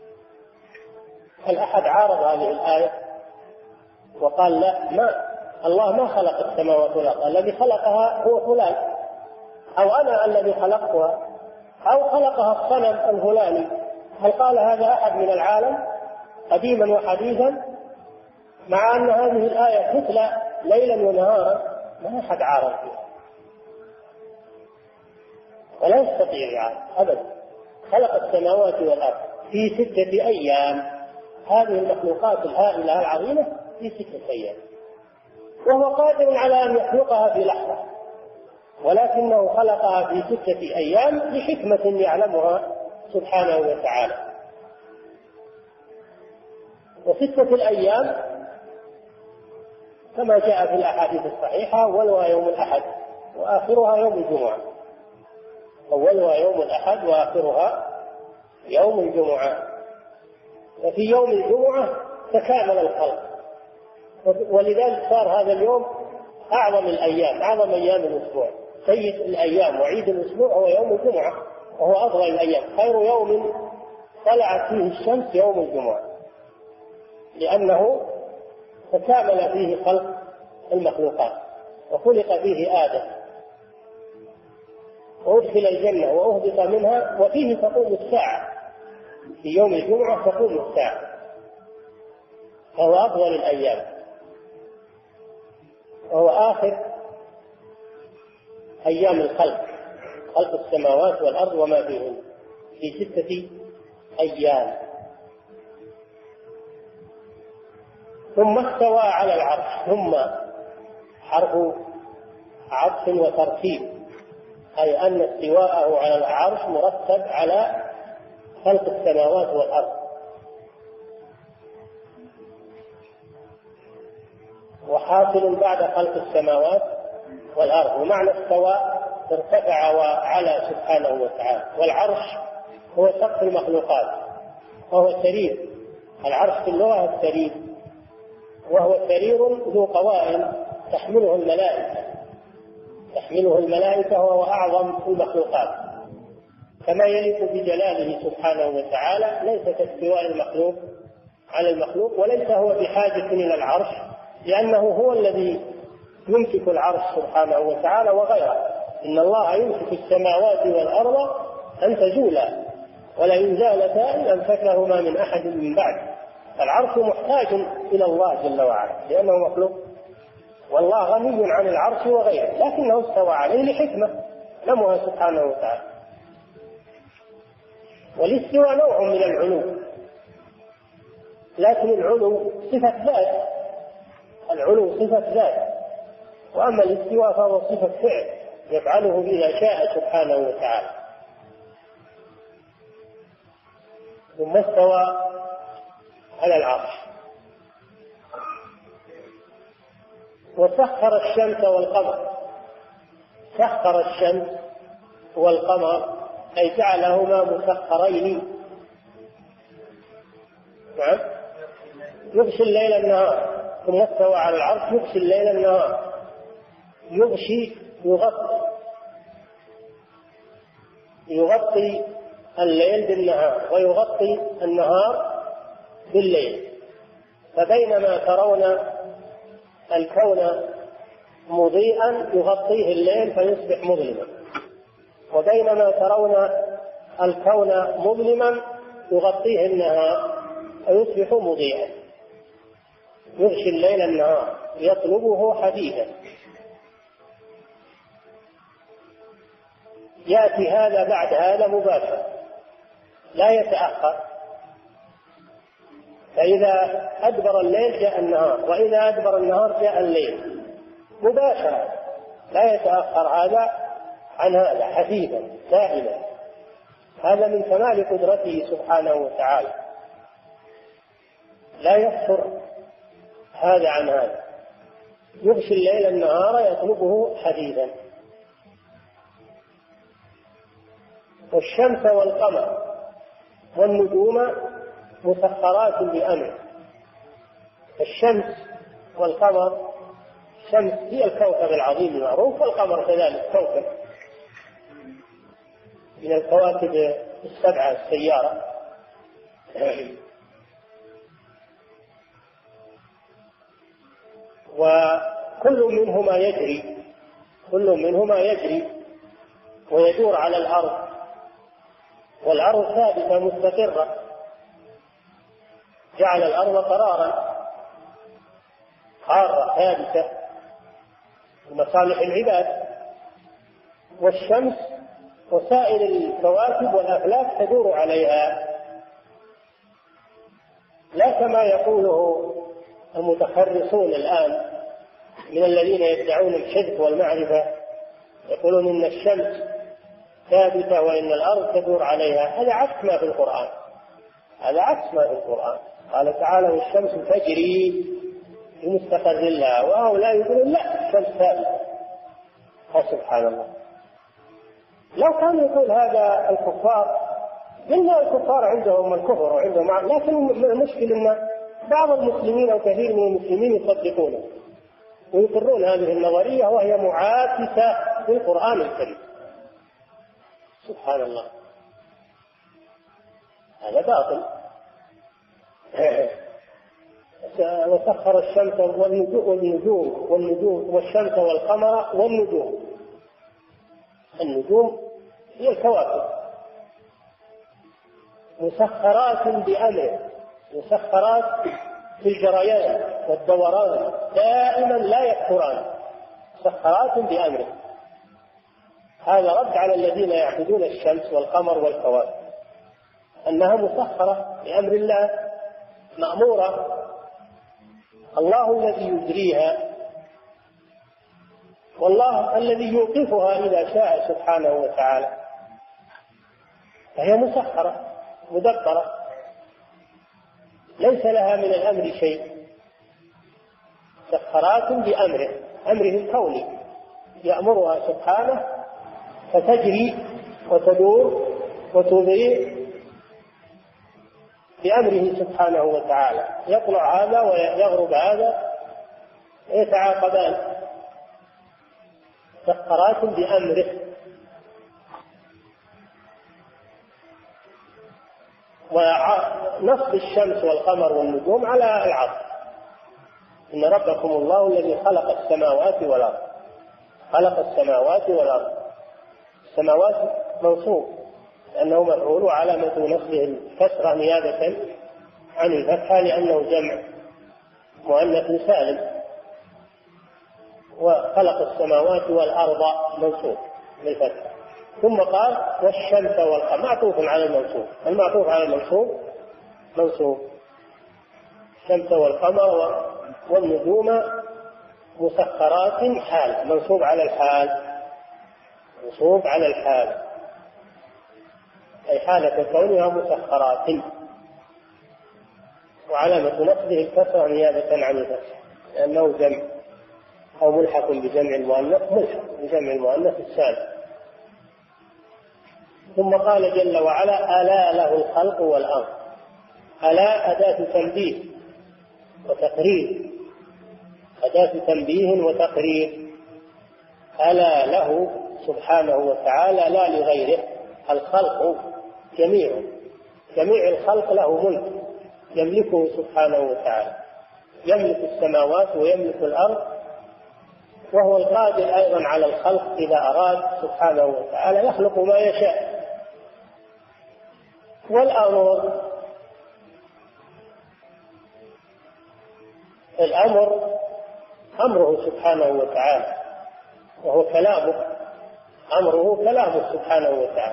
هل أحد عارض هذه الآية وقال لا الله ما خلق السماوات والأرض، الذي خلقها هو فلان أو أنا الذي خلقتها أو خلقها الصنم الفلاني؟ هل قال هذا أحد من العالم قديما وحديثا؟ مع أن هذه الآية تتلى ليلا ونهارا ما أحد عارض فيها ولا يستطيع يعارض أبدا. خلق السماوات والأرض في 6 أيام، هذه المخلوقات الهائلة العظيمة في 6 أيام، وهو قادر على أن يخلقها في لحظة، ولكنه خلقها في 6 أيام لحكمة يعلمها سبحانه وتعالى. و6 الأيام كما جاء في الأحاديث الصحيحة أولها يوم الأحد وآخرها يوم الجمعة، أولها يوم الأحد وآخرها يوم الجمعة. وفي يوم الجمعة تكامل الخلق، ولذلك صار هذا اليوم أعظم الأيام، أعظم أيام الأسبوع. سيد الأيام وعيد الأسبوع هو يوم الجمعة، وهو أفضل الأيام. خير يوم طلعت فيه الشمس يوم الجمعة، لأنه تكامل فيه خلق المخلوقات، وخلق فيه آدم وأدخل الجنة وأهبط منها، وفيه تقوم الساعة. في يوم الجمعة تقوم الساعة، فهو أفضل الأيام، وهو آخر أيام الخلق، خلق السماوات والأرض وما فيهن في 6 أيام. ثم استوى على العرش، ثم حرف عطف وترتيب، أي أن استواءه على العرش مرتب على خلق السماوات والأرض. وحاصل بعد خلق السماوات والأرض. ومعنى استوى ارتفع وعلى سبحانه وتعالى. والعرش هو سقف المخلوقات وهو سرير، العرش في اللغة السرير، وهو سرير ذو قوائم تحمله الملائكة وهو أعظم المخلوقات، كما يليق بجلاله سبحانه وتعالى. ليس كاستواء المخلوق على المخلوق، وليس هو بحاجة إلى العرش، لأنه هو الذي يمسك العرش سبحانه وتعالى وغيره. إن الله يمسك السماوات والأرض أن تزولا ولئن زالتا إن أمسكهما من أحد من بعد. العرش محتاج إلى الله جل وعلا لأنه مخلوق، والله غني عن العرش وغيره، لكنه استوى عليه لحكمة نمها سبحانه وتعالى. والاستواء نوع من العلو، لكن العلو صفة ذات، العلو صفة ذات، وأما الاستواء فهو صفة فعل، يفعله إذا شاء سبحانه وتعالى. ثم استوى على العرش وسخر الشمس والقمر. سخر الشمس والقمر أي جعلهما مسخرين. نعم، يغشي الليل النهار. ثم استوى على العرش يغشي الليل النهار. يغشي يغطي الليل بالنهار ويغطي النهار بالليل. فبينما ترون الكون مضيئا يغطيه الليل فيصبح مظلما، وبينما ترون الكون مظلما يغطيه النهار فيصبح مضيئا. يغشي الليل النهار يطلبه حديثا. يأتي هذا بعد هذا مباشرة لا يتأخر. فإذا أدبر الليل جاء النهار، وإذا أدبر النهار جاء الليل مباشرة لا يتأخر هذا عن هذا، حديثا دائما. هذا من كمال قدرته سبحانه وتعالى، لا يفصل هذا عن هذا. يغشي الليل النهار يطلبه حديثا. والشمس والقمر والنجوم مسخرات بأمره. الشمس والقمر، الشمس هي الكوكب العظيم المعروف، والقمر كذلك كوكب من الكواكب السبعة السيارة. وكل منهما يجري ويدور على الأرض، والأرض ثابتة مستقرة. جعل الأرض قرارا قارة ثابتة لمصالح العباد. والشمس وسائر الكواكب والأفلاك تدور عليها، لا كما يقوله المتخرصون الآن من الذين يدعون الحدث والمعرفة، يقولون إن الشمس ثابتة وإن الأرض تدور عليها. هذا عكس ما في القرآن، هذا عكس ما في القرآن. قال تعالى: والشمس تجري لمستقر لها. وهؤلاء يقولون لا، الشمس ثابتة. سبحان الله. لو كان يقول هذا الكفار، قلنا الكفار عندهم الكفر وعندهم، لكن المشكلة أن بعض المسلمين أو كثير من المسلمين يصدقونه ويقرون هذه النظرية وهي معاكسة للقرآن الكريم. سبحان الله، هذا باطل. وسخر الشمس والنجوم والشمس والقمر والنجوم. النجوم هي الكواكب مسخرات بأمره، مسخرات في الجريان والدوران دائما لا يكثران، مسخرات بأمره. هذا رد على الذين يعبدون الشمس والقمر والكواكب، أنها مسخرة بأمر الله مأمورة. الله الذي يجريها، والله الذي يوقفها إذا شاء سبحانه وتعالى. فهي مسخرة مدبرة ليس لها من الأمر شيء. مسخرات بأمره، أمره الكوني يأمرها سبحانه فتجري وتدور وتضيء بأمره سبحانه وتعالى. يطلع هذا ويغرب هذا يتعاقبان. مسخرات بأمره. ونصب الشمس والقمر والنجوم على العصر. إن ربكم الله الذي خلق السماوات والأرض. خلق السماوات والأرض. السماوات منصوب لأنه مفعول، وعلامة نصبه الكسرة نيابة عن الفتحة لأنه جمع مؤنث سالم. وخلق السماوات والأرض منصوب بالفتح. ثم قال: والشمس والقمر، معطوف على المنصوب. المعطوف على المنصوب منصوب. الشمس والقمر والنجوم مسخرات، حال منصوب على الحال. منصوب على الحال، أي حالة كونها مسخرات، وعلامة نصبه الكسرة نيابة عن الفتح لأنه جمع أو ملحق بجمع المؤنث، ملحق بجمع المؤنث السالم. ثم قال جل وعلا: ألا له الخلق والأمر. ألا أداة تنبيه وتقرير، أداة تنبيه وتقرير. ألا له سبحانه وتعالى لا لغيره الخلق جميع الخلق له ملك يملكه سبحانه وتعالى، يملك السماوات ويملك الأرض، وهو القادر أيضا على الخلق إذا أراد سبحانه وتعالى، يخلق ما يشاء. الأمر أمره سبحانه وتعالى، وهو كلامه، أمره كلامه سبحانه وتعالى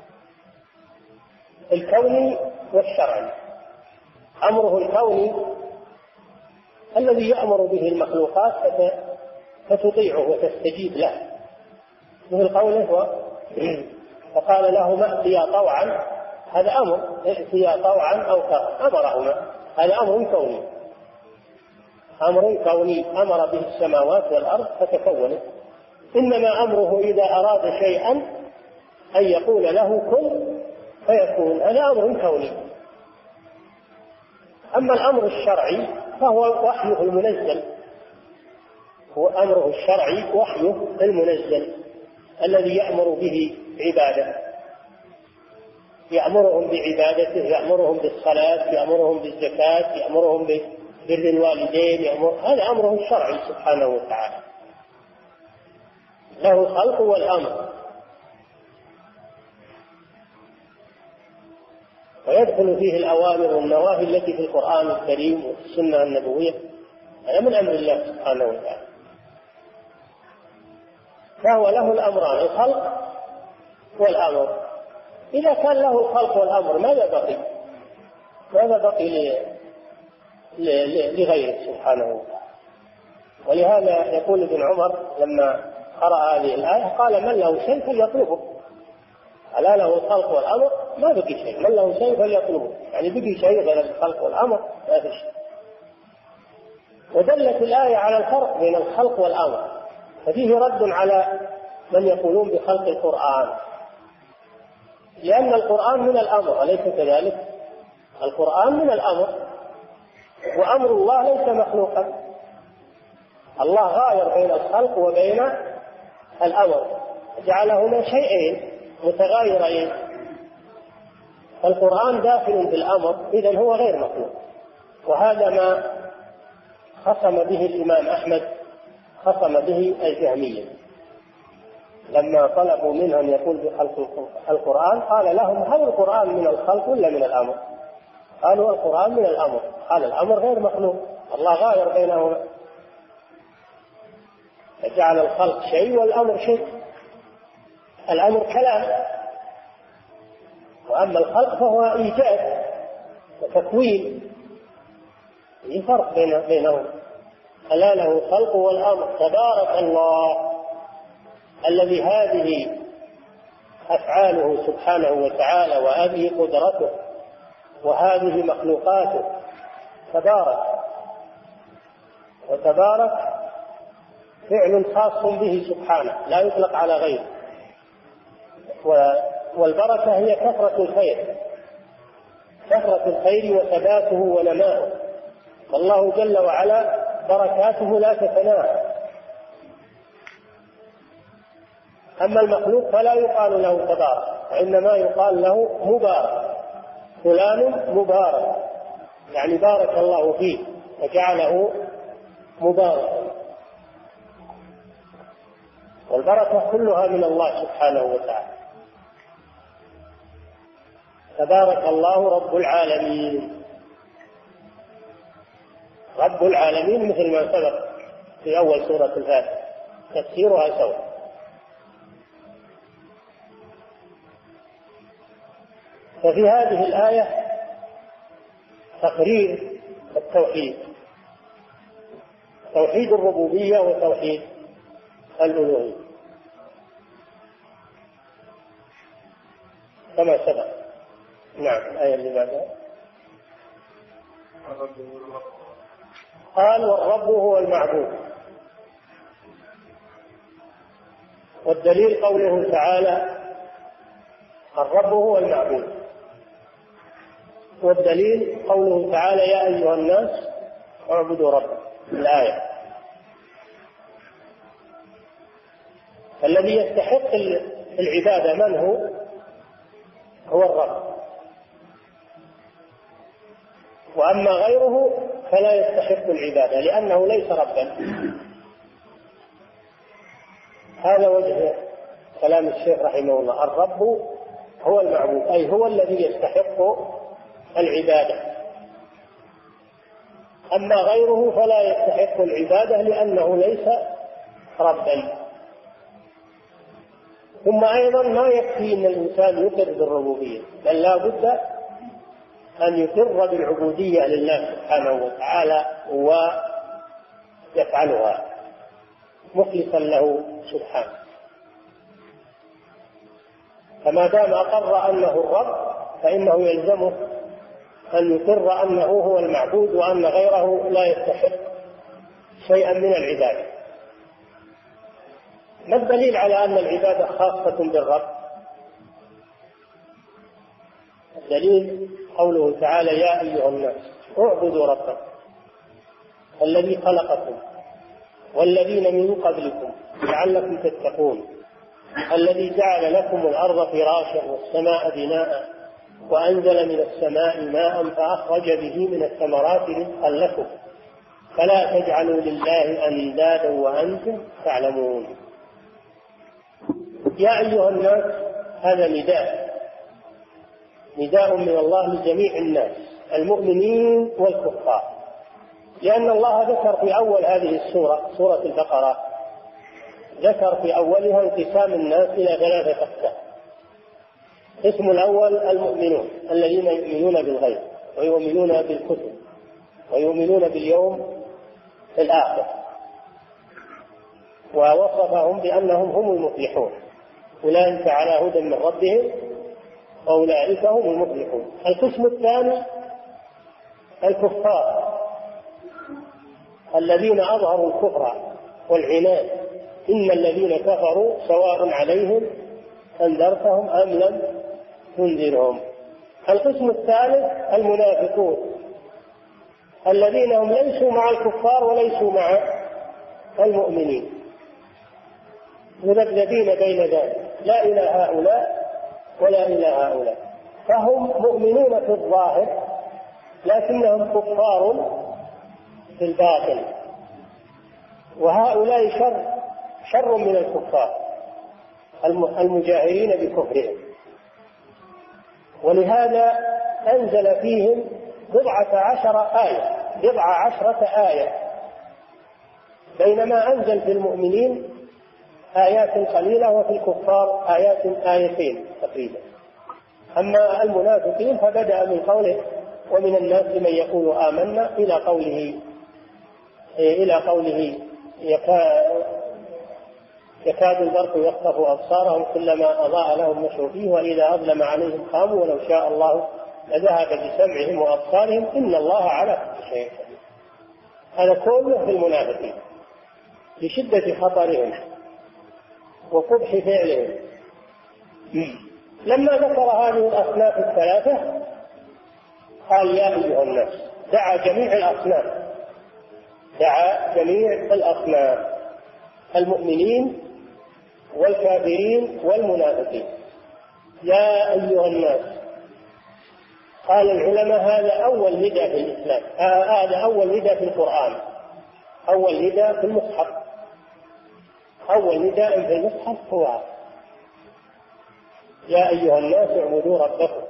الكوني والشرعي. أمره الكوني الذي يأمر به المخلوقات فتطيعه وتستجيب له، مثل قوله: فقال لهما ائتيا طوعا، هذا أمر، ائتيا طوعا أو كرها، أمرهما، هذا أمر كوني، أمر كوني أمر به السماوات والأرض فتكونت. إنما أمره إذا أراد شيئا أن يقول له كن فيكون، هذا أمر كوني. أما الأمر الشرعي فهو وحيه المنزل، هو أمره الشرعي وحيه المنزل الذي يأمر به عباده، يأمرهم بعبادته، يأمرهم بالصلاة، يأمرهم بالزكاة، يأمرهم ببر الوالدين، هذا أمره الشرعي سبحانه وتعالى. له الخلق والأمر. ويدخل فيه الأوامر والنواهي التي في القرآن الكريم والسنة النبوية، هذا من أمر الله سبحانه وتعالى. فهو له الأمران، الخلق والأمر. إذا كان له الخلق والأمر ماذا بقي لغيره سبحانه وتعالى؟ ولهذا يقول ابن عمر لما قرأ هذه الآية قال: من له شيء فليطلبه. ألا له الخلق والأمر، ما بقي شيء، من له شيء فليطلبه، يعني بقي شيء غير الخلق والأمر ما في شيء. ودلت الآية على الفرق بين الخلق والأمر، ففيه رد على من يقولون بخلق القرآن، لأن القرآن من الأمر، أليس كذلك؟ القرآن من الأمر، وأمر الله ليس مخلوقا. الله غاير بين الخلق وبين الأمر، جعلهما شيئين متغايرين. فالقرآن داخل بالأمر، إذن هو غير مخلوق. وهذا ما خصم به الإمام أحمد، خصم به الجهمية لما طلبوا منه أن يقول بخلق القرآن، قال لهم: هل القرآن من الخلق ولا من الأمر؟ قالوا: القرآن من الأمر. قال: الأمر غير مخلوق، الله غاير بينهما، فجعل الخلق شيء والأمر شيء. الأمر كلام، وأما الخلق فهو إيجاد وتكوين، في فرق بينهم. ألا له الخلق والأمر. تبارك الله الذي هذه أفعاله سبحانه وتعالى، وهذه قدرته، وهذه مخلوقاته. تبارك، وتبارك فعل خاص به سبحانه لا يطلق على غيره. والبركة هي كثرة الخير، كثرة الخير وثباته ونماؤه. والله جل وعلا بركاته لا تتناهى. أما المخلوق فلا يقال له تبارك، وإنما يقال له مبارك، فلان مبارك، يعني بارك الله فيه وجعله مباركا. والبركة كلها من الله سبحانه وتعالى. تبارك الله رب العالمين. رب العالمين مثل ما سبق في أول سورة الفاتحة، تفسيرها سواء. ففي هذه الآية تقرير التوحيد، توحيد الربوبية وتوحيد الألوهية. كما سبق. نعم. الآية اللي بعدها قال والرب هو المعبود. والدليل قوله تعالى الرب هو المعبود، والدليل قوله تعالى يا أيها الناس اعبدوا ربكم. الآية الذي يستحق العبادة من هو الرب، وأما غيره فلا يستحق العبادة لأنه ليس ربا. هذا وجه كلام الشيخ رحمه الله. الرب هو المعبود، أي هو الذي يستحق العبادة، أما غيره فلا يستحق العبادة لأنه ليس ربا. ثم أيضا ما يكفي أن الإنسان يقر بالربوبية، بل لا بد أن يقر بالعبودية لله سبحانه وتعالى ويفعلها مخلصا له سبحانه. فما دام أقر أنه الرب فإنه يلزمه أن يقر أنه هو المعبود وأن غيره لا يستحق شيئا من العبادة. ما الدليل على أن العبادة خاصة بالرب؟ الدليل قوله تعالى يا أيها الناس اعبدوا ربكم الذي خلقكم والذين من قبلكم لعلكم تتقون الذي جعل لكم الأرض فراشا والسماء بناء وأنزل من السماء ماء فأخرج به من الثمرات رزقا لكم فلا تجعلوا لله أندادا وأنتم تعلمون. يا أيها الناس هذا نداء من الله لجميع الناس المؤمنين والكفار، لأن الله ذكر في أول هذه السورة سورة البقرة ذكر في أولها انقسام الناس إلى 3 أقسام. القسم الأول المؤمنون الذين يؤمنون بالغيب ويؤمنون بالكتب ويؤمنون باليوم الآخر، ووصفهم بأنهم هم المفلحون، أولئك على هدى من ربهم وأولئك هم المفلحون. القسم الثاني الكفار الذين أظهروا الكفر والعناد، إن الذين كفروا سواء عليهم أنذرتهم أم لم تنذرهم. القسم الثالث المنافقون الذين هم ليسوا مع الكفار وليسوا مع المؤمنين، مذبذبين بين ذلك، لا إلى هؤلاء ولا إلى هؤلاء، فهم مؤمنون في الظاهر لكنهم كفار في الباطن، وهؤلاء شر من الكفار المجاهرين بكفرهم. ولهذا أنزل فيهم 19 آية، بينما أنزل في المؤمنين آيات قليلة وفي الكفار آيتين تقريبا. أما المنافقين فبدأ من قوله ومن الناس من يقول آمنا إلى قوله يكاد البرق يخطف أبصارهم كلما أضاء لهم مشوا فيه وإذا أظلم عليهم قاموا ولو شاء الله لذهب بسمعهم وأبصارهم إن الله على كل شيء قدير. هذا كله في المنافقين لشدة خطرهم وقبح فعلهم. لما ذكر هذه الأصناف الثلاثة قال يا أيها الناس، دعا جميع الأصناف المؤمنين والكافرين والمنافقين. يا أيها الناس، قال العلماء هذا أول نداء في الإسلام، هذا أول نداء في القرآن، أول نداء في المصحف، أول نداء في المصحف هو يا أيها الناس اعبدوا ربكم.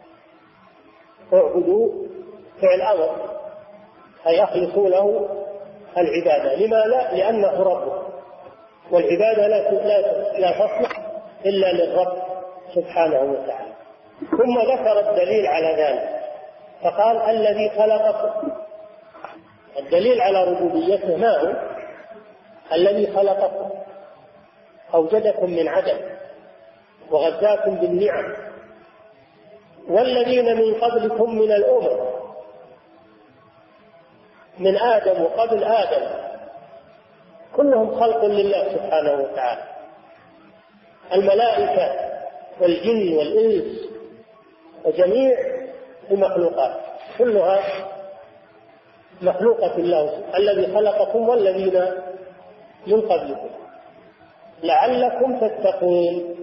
اعبدوا فعل أمر أي أخلصوا له العبادة. لما لا؟ لأنه ربه، والعبادة لا تصلح إلا للرب سبحانه وتعالى. ثم ذكر الدليل على ذلك فقال الذي خلقكم. الدليل على ربوبيته ما هو؟ الذي خلقكم أوجدكم من عدم وغذاكم بالنعم والذين من قبلكم من الأمم، من آدم وقبل آدم، كلهم خلق لله سبحانه وتعالى، الملائكة والجن والإنس وجميع المخلوقات كلها مخلوقة الله الذي خلقكم والذين من قبلكم لعلكم تتقون.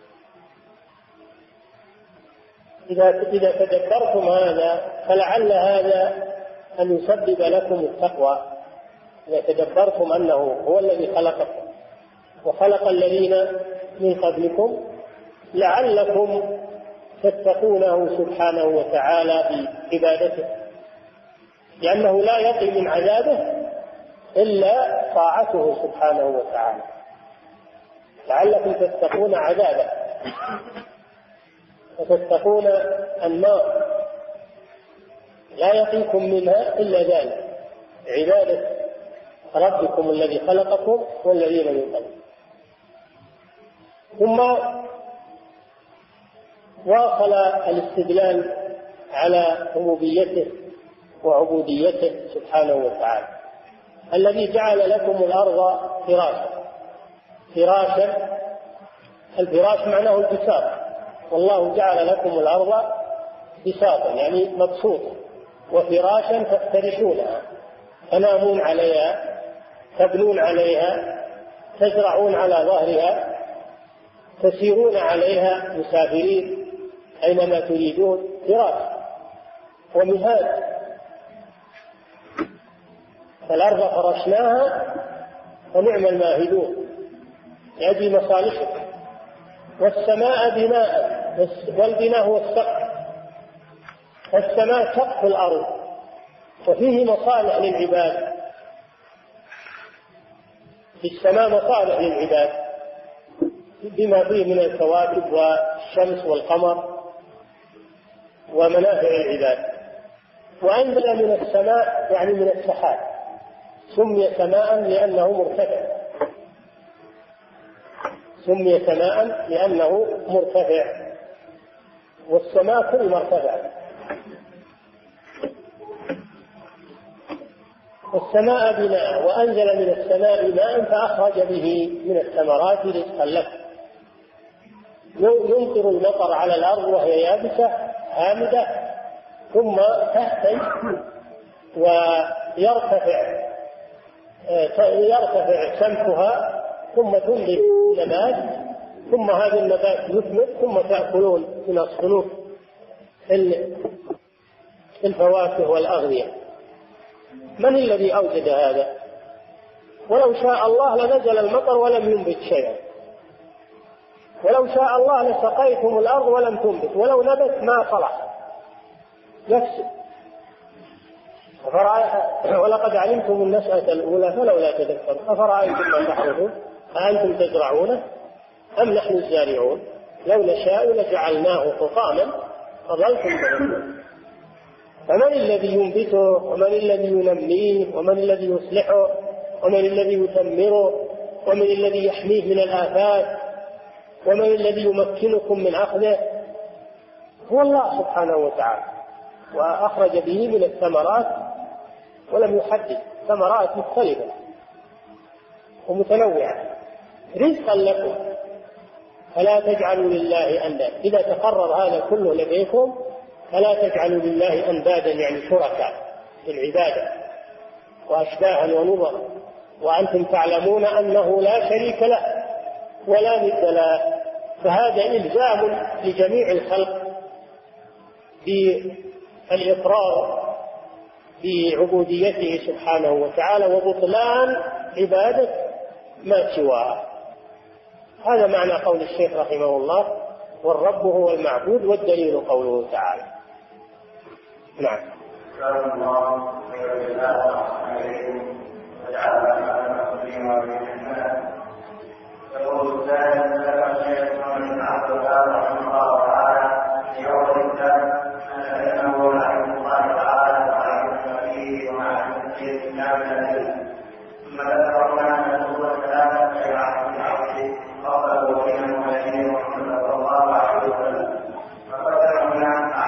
إذا تدبرتم هذا فلعل هذا أن يسبب لكم التقوى، إذا تدبرتم أنه هو الذي خلقكم وخلق الذين من قبلكم لعلكم تتقونه سبحانه وتعالى بعبادته، لأنه لا يقي من عذابه إلا طاعته سبحانه وتعالى. لعلكم تتقون عذابه وتتقون النار لا يقيكم منها إلا ذلك، عبادة ربكم الذي خلقكم والذين من قبل. ثم واصل الاستدلال على ربوبيته وعبوديته سبحانه وتعالى، الذي جعل لكم الأرض فراشا. الفراش معناه البساط، والله جعل لكم الأرض بساطا يعني مبسوطا، وفراشا تفترشونها، تنامون عليها، تبنون عليها، تزرعون على ظهرها، تسيرون عليها مسافرين أينما تريدون. فراش ومهاد. فالأرض فرشناها ونعم الماهدون لأجل مصالحكم. والسماء بناء، والبناء هو السقف. السماء سقف الأرض وفيه مصالح للعباد، في السماء مصالح للعباد بما فيه من الكواكب والشمس والقمر ومنافع العباد. وأنزل من السماء يعني من السحاب، سمي سماء لأنه مرتفع، سمي سماء لأنه مرتفع، والسماء كل مرتفع. والسماء بناء، وأنزل من السماء ماء فأخرج به من الثمرات رزقا لكم. يمطر المطر على الأرض وهي يابسة هامدة، ثم تهتز ويرتفع سمكها، ثم تنبت نبات، ثم هذا النبات يثمر، ثم تأكلون من الصنوف الفواكه والأغذية. من الذي أوجد هذا؟ ولو شاء الله لنزل المطر ولم ينبت شيئا، ولو شاء الله لسقيتم الأرض ولم تنبت، ولو نبت ما صلح يفسد. ولقد علمتم النشأة الأولى فلولا تذكرون أفرأيتم ما تحرثون أأنتم تزرعونه أم نحن الزارعون لو نشاء لجعلناه حطاما فظلتم تنظرون. فمن الذي ينبته ومن الذي ينميه ومن الذي يصلحه ومن الذي يثمره ومن الذي يحميه من الآفات ومن الذي يمكنكم من أخذه؟ هو الله سبحانه وتعالى. وأخرج به من الثمرات ولم يحدد، ثمرات مختلفة ومتنوعة رزقا لكم فلا تجعلوا لله أندادا. إذا تقرر هذا كله لديكم فلا تجعلوا لله أندادا يعني شركاء في العبادة وأشباها ونظرا وأنتم تعلمون أنه لا شريك له ولا مثل له. فهذا إلزام لجميع الخلق بالإقرار بعبوديته سبحانه وتعالى وبطلان عبادة ما سواه. هذا معنى قول الشيخ رحمه الله: والرب هو المعبود، والدليل قوله تعالى. نعم. يقول الثالث: ذكر الشيخ محمد بن عبد الوهاب رحمه الله تعالى في اول الكتاب انه رحمه الله تعالى وعلم فيه ومع تفسير كتاب الادله، ثم ذكر هنا ان هو ثلاثه اي عبد العبد قبله بين المهاجرين محمد صلى الله عليه وسلم، فقدر هنا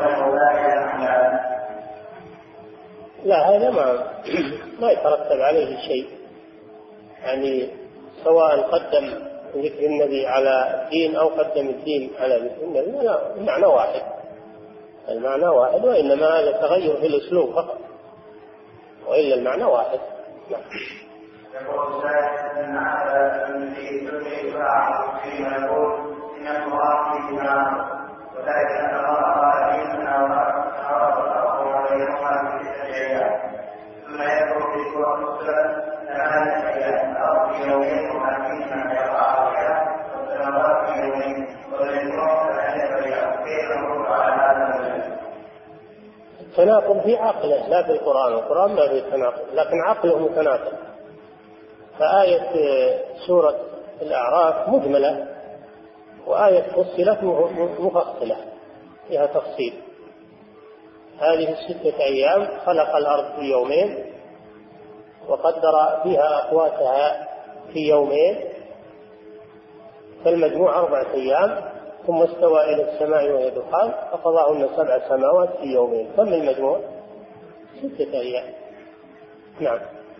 لا، هذا ما يترتب عليه شيء، يعني سواء قدم ذكر النبي على الدين أو قدم الدين على ذكر النبي، لا، المعنى واحد، المعنى واحد، وإنما هذا تغير في الأسلوب فقط، وإلا المعنى واحد. نعم. يقول الشاهد أن هذا الذي يدعى فيما يقول إن المراد فيما وذلك أن الله قال إننا وعرض الأرض عليهما في 9 أيام، ثم يذكر في سورة مسلم 8 أيام، الأرض في يومين وما يقع عليها، والسماوات في يومين، والمجموع 8 أيام. كيف نرد على هذا المعنى؟ التناقض في عقله لا في القرآن ما في تناقض، لكن عقله متناقض. فآية سورة الأعراف مجملة، وآية فصلت مفصلة فيها تفصيل. هذه 6 أيام خلق الأرض في يومين وقدر فيها أقواتها في يومين، فالمجموع 4 أيام، ثم استوى إلى السماء وهي دخان فقضاهن 7 سماوات في يومين، كم المجموع؟ 6 أيام. نعم.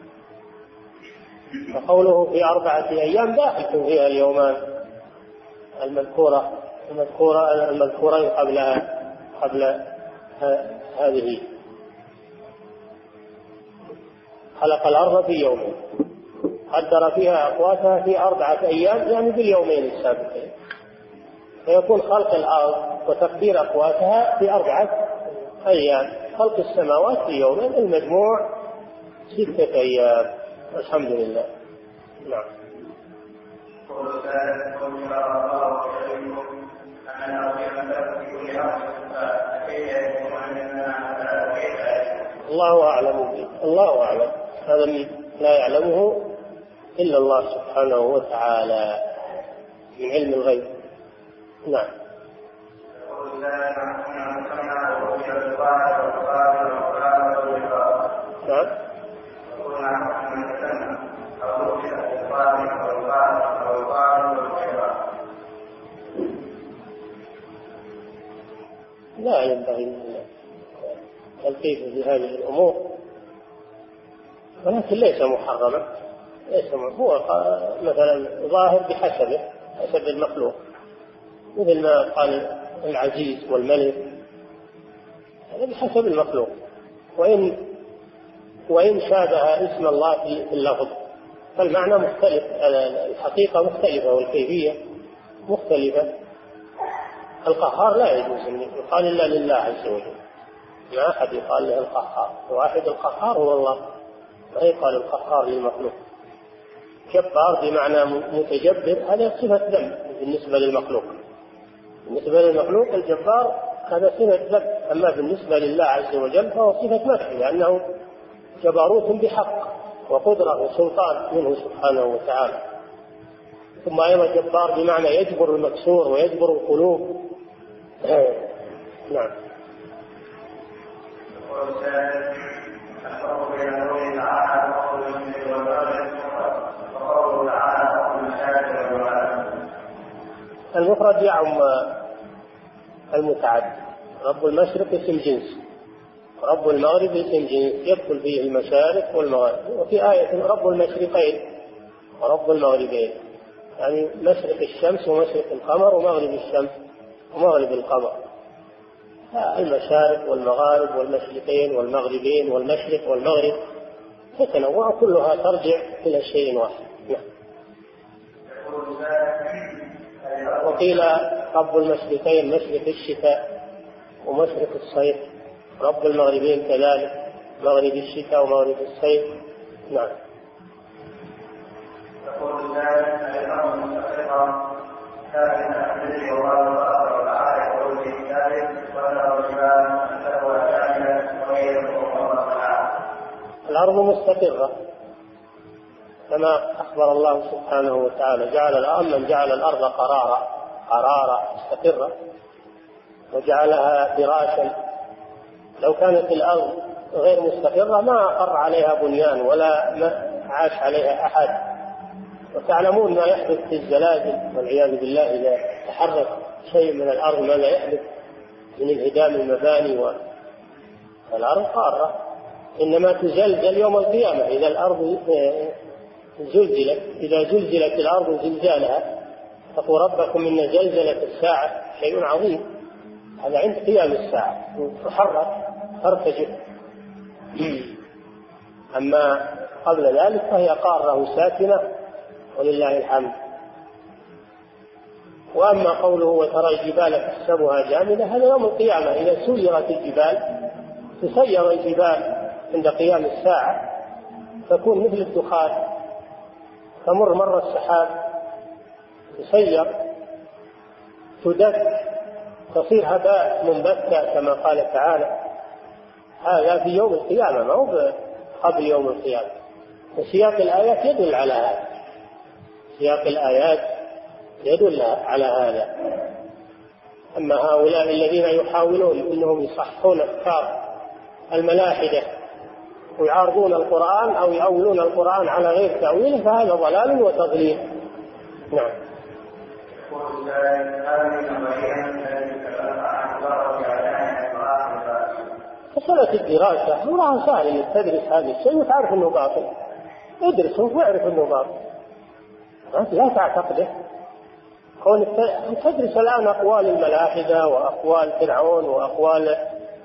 وقوله في 4 أيام داخل فيها اليومان المذكورين قبل هذه. خلق الأرض في يومين قدر فيها أقواتها في 4 أيام، يعني باليومين السابقين، فيكون خلق الأرض وتقدير أقواتها في 4 أيام، خلق السماوات في يومين، المجموع 6 أيام. الحمد لله. نعم. الله أعلم، الله أعلم، هذا لا يعلمه إلا الله سبحانه وتعالى من علم الغيب. نعم. نعم. لا ينبغي التلقيف في هذه الأمور، ولكن ليس محرما، هو مثلا ظاهر بحسب المخلوق، مثل ما قال العزيز والملك، هذا بحسب المخلوق، وإن شابه اسم الله في اللفظ فالمعنى مختلف، الحقيقة مختلفة والكيفية مختلفة. القهار لا يجوز أن يقال إلا لله عز وجل، ما أحد يقال له القهار، واحد القهار هو الله، ما يقال القهار للمخلوق. جبار بمعنى متجبر، هذا صفة ذم بالنسبة للمخلوق. بالنسبة للمخلوق الجبار هذا صفة ذم، أما بالنسبة لله عز وجل فهو صفة مدح، لأنه جبروت بحق وقدرة وسلطان منه سبحانه وتعالى. ثم أيضا جبار بمعنى يجبر المكسور ويجبر القلوب. نعم. المفرد يعم المتعدد، رب المشرق اسم جنس، رب المغرب اسم جنس يدخل فيه المشارق والمغارب. وفي آية رب المشرقين ورب المغربين، يعني مشرق الشمس ومشرق القمر ومغرب الشمس ومغرب القمر. المشارق والمغارب والمشرقين والمغربين والمشرق والمغرب تتنوع، كلها ترجع إلى شيء واحد. وقيل رب المشرقين مشرق الشتاء ومشرق الصيف، رب المغربين كذلك مغرب الشتاء ومغرب الصيف. نعم. يقول ذلك الأمر المستقرة كان الذي هو تعالى يقول في كتابه ولا رجال له كاملا وغيره الله تعالى. الأرض مستقرة كما أخبر الله سبحانه وتعالى، جعل الأرض قرارا مستقرة وجعلها فراشا. لو كانت الأرض غير مستقرة ما قر عليها بنيان ولا ما عاش عليها أحد. وتعلمون ما يحدث في الزلازل والعياذ بالله، إذا تحرك شيء من الأرض ماذا يحدث؟ من انهدام المباني والأرض قارة، إنما تزلزل يوم القيامة إذا الأرض زلزلت، إذا زلزلت الأرض زلزالها. اتقوا ربكم إن زلزلة الساعة شيء عظيم، هذا عند قيام الساعة تحرك ترتجف. أما قبل ذلك فهي قارة ساكنة ولله الحمد. وأما قوله وترى الجبال تحسبها جامدة، هذا يوم القيامة إذا سيرت الجبال، تسير الجبال عند قيام الساعة تكون مثل الدخان، تمر مر السحاب تسير تدك تصير هباء منبثا كما قال تعالى. هذا في يوم القيامة ما هو قبل يوم القيامة. وسياق الآيات يدل على هذا، سياق الآيات يدل على هذا. أما هؤلاء الذين يحاولون أنهم يصححون أفكار الملاحدة ويعارضون القرآن أو يؤولون القرآن على غير تأويله فهذا ضلال وتضليل. نعم. مسألة الدراسة أمرها سهل إنك تدرس هذا الشيء وتعرف أنه باطل، ادرسه واعرف أنه باطل، لا تعتقده. كونك تدرس الآن أقوال الملاحدة وأقوال فرعون وأقوال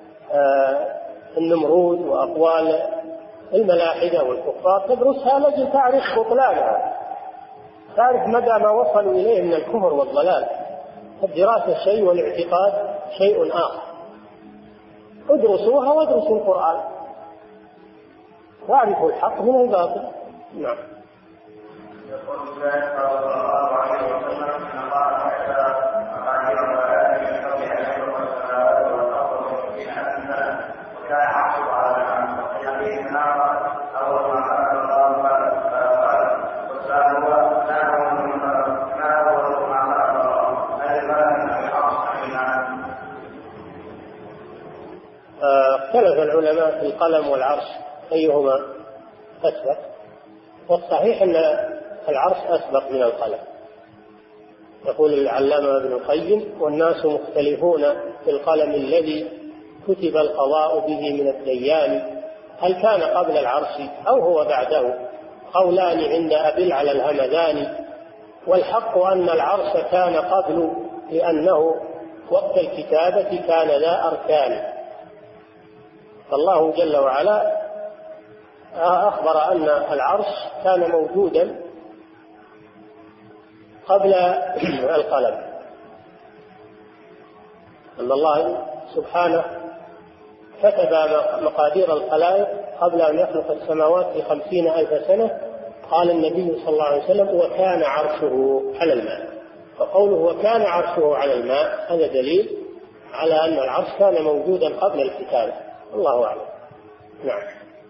النمرود وأقوال الملاحدة والكفار، تدرسها لكي تعرف بطلانها، تعرف مدى ما وصلوا إليه من الكفر والضلال. الدراسة شيء والاعتقاد شيء آخر. ادرسوها وادرسوا القرآن واعرفوا الحق من الباطل. نعم. اختلف العلماء في القلم والعرش أيهما أسبق، والصحيح أن العرش أسبق من القلم. يقول العلامة ابن القيم: والناس مختلفون في القلم الذي كتب القضاء به من الديان، هل كان قبل العرش أو هو بعده؟ قولان عند أبي على الهمذان، والحق أن العرش كان قبل، لأنه وقت الكتابة كان ذا أركان. فالله جل وعلا أخبر أن العرش كان موجودا قبل القلم، أن الله سبحانه كتب مقادير الخلائق قبل أن يخلق السماوات ب50,000 سنة. قال النبي صلى الله عليه وسلم: وكان عرشه على الماء. فقوله وكان عرشه على الماء هذا دليل على أن العرش كان موجودا قبل الكتابة. الله أعلم. نعم.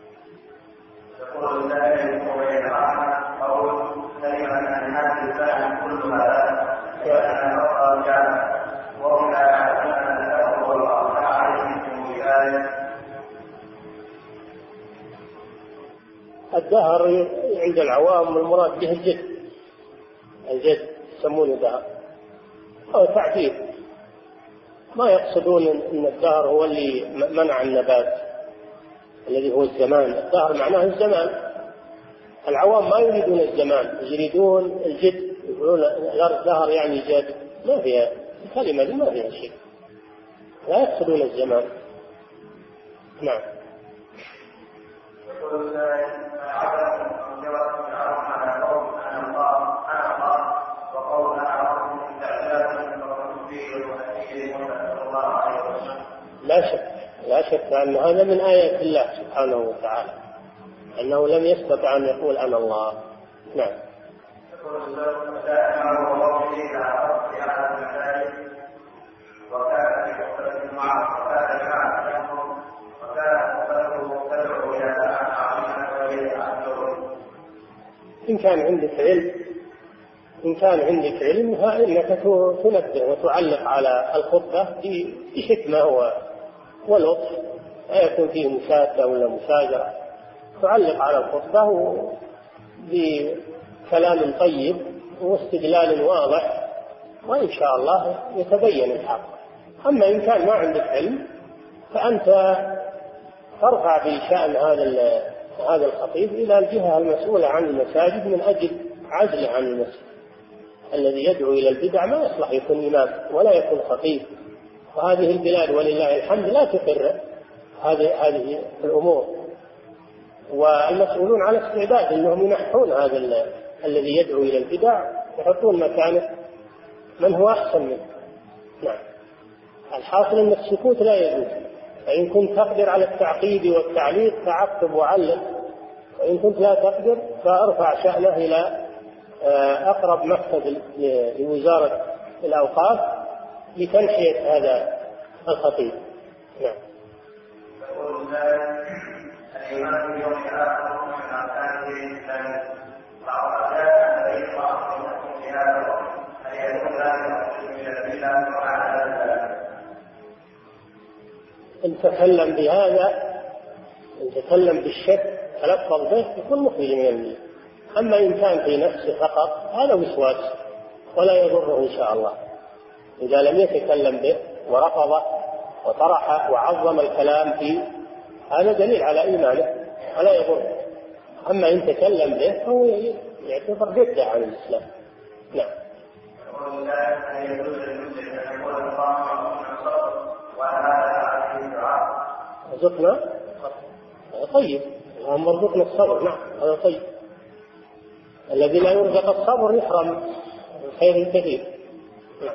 يقول الذي قول كلمة الناس الفهم كلها كأن الأخرى كان وهم لا يعلمون أن الأخر والله عليهم بآية. الدهر عند العوام المراد به الجد يسمونه دهر أو تعبير، ما يقصدون أن الدهر هو اللي منع النبات الذي هو الزمان. الدهر معناه الزمان. العوام ما يريدون الزمان، يريدون الجد، يقولون الدهر يعني جد. ما فيها الكلمة دي، ما فيها شيء، لا يقصدون الزمان. نعم. لا شك أن هذا من آيات الله سبحانه وتعالى، أنه لم يستطع أن يقول أنا الله. نعم. إن كان عندك علم فإنك تنبه وتعلق على الخطبة بحكمة ولطف، لا يكون فيه مسادة ولا مساجرة. تعلق على الخطبة بكلام طيب واستدلال واضح، وإن شاء الله يتبين الحق. أما إن كان ما عندك علم فأنت ترفع بشأن هذا الخطيب إلى الجهة المسؤولة عن المساجد من أجل عزله عن المسجد. الذي يدعو إلى البدع ما يصلح يكون إمام ولا يكون خطيب. وهذه البلاد ولله الحمد لا تقر هذه الأمور، والمسؤولون على استعداد أنهم ينحون هذا الذي يدعو إلى البدع، يحطون مكانه من هو أحسن منه. نعم. الحاصل أن السكوت لا يجوز، فإن كنت تقدر على التعقيد والتعليق فعقب وعلق، وإن كنت لا تقدر فارفع شأنه إلى أقرب مكتب لوزارة الأوقاف لتنحية هذا الخطيب. نعم. يقول الإيمان باليوم الآخر من أركان الإسلام، بعض الأحيان الذين يقولون في هذا الوقت أن يكون ذلك من البلاد وعلى ذلك. إن تكلم بهذا، إن تكلم بالشك تلفظ به يكون مخرج من الملة. أما إن كان في نفسه فقط هذا وسواس ولا يضره إن شاء الله. إذا لم يتكلم به ورفضه وطرح وعظم الكلام فيه هذا دليل على إيمانه ولا يضره. أما إن تكلم به فهو يعتبر ردة عن الإسلام. نعم. رزقنا طيب، اللهم ارزقنا الصبر. نعم هذا طيب. الذي لا يرزق الصبر يحرم الخير الكثير. نعم.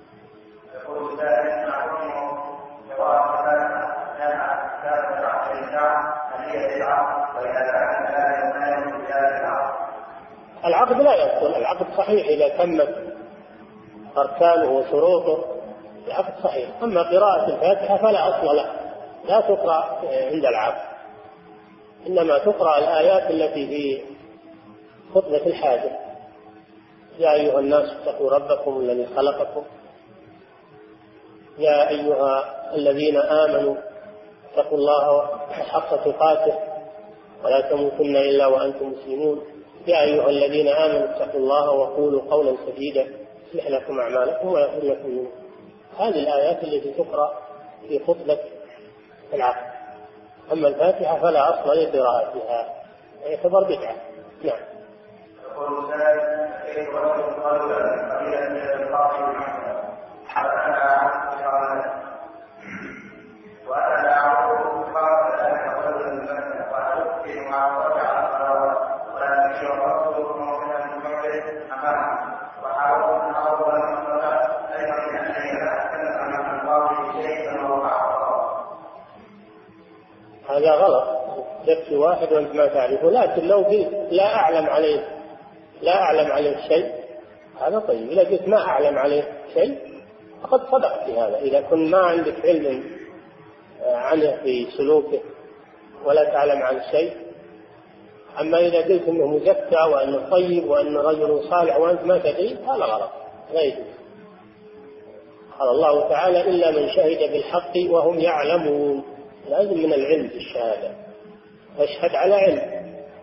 العقد لا يدخل، العقد صحيح إذا تمت أركانه وشروطه العقد صحيح. أما قراءة الفاتحة فلا أصل له، لا تقرأ عند العقد، إنما تقرأ الآيات التي في خطبة الحاجة: يا أيها الناس اتقوا ربكم الذي خلقكم، يا أيها الذين آمنوا اتقوا الله حق تقاته ولا تموتن إلا وأنتم مسلمون، يا أيها الذين آمنوا اتقوا الله وقولوا قولا سديدا يصلح لكم أعمالكم ويغفر لكم ذنوبكم. هذه الآيات التي تقرأ في خطبة العقد. أما الفاتحة فلا أصل لقراءتها، يعتبر بدعة. نعم. هذا غلط، يكفي واحد وانت ما تعرفه، لكن لو قلت لا أعلم عليه شيء هذا طيب. إذا قلت ما أعلم عليه شيء فقد صدقت في هذا، إذا كنت ما عندك علم عنه في سلوكه ولا تعلم عن شيء. أما إذا قلت أنه مزكى وأنه طيب وأنه رجل صالح وأنت ما تدري هذا غلط لا يجوز. قال الله تعالى: إلا من شهد بالحق وهم يعلمون. لازم من العلم في الشهادة، أشهد على علم.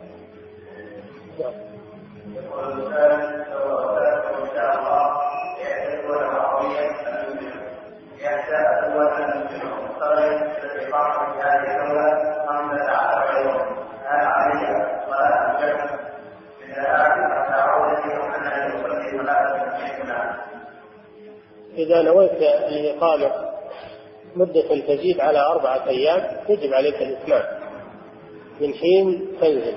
إذا نويت الإقامة مدة تزيد على 4 أيام يجب عليك الإتمام من حين تنزل،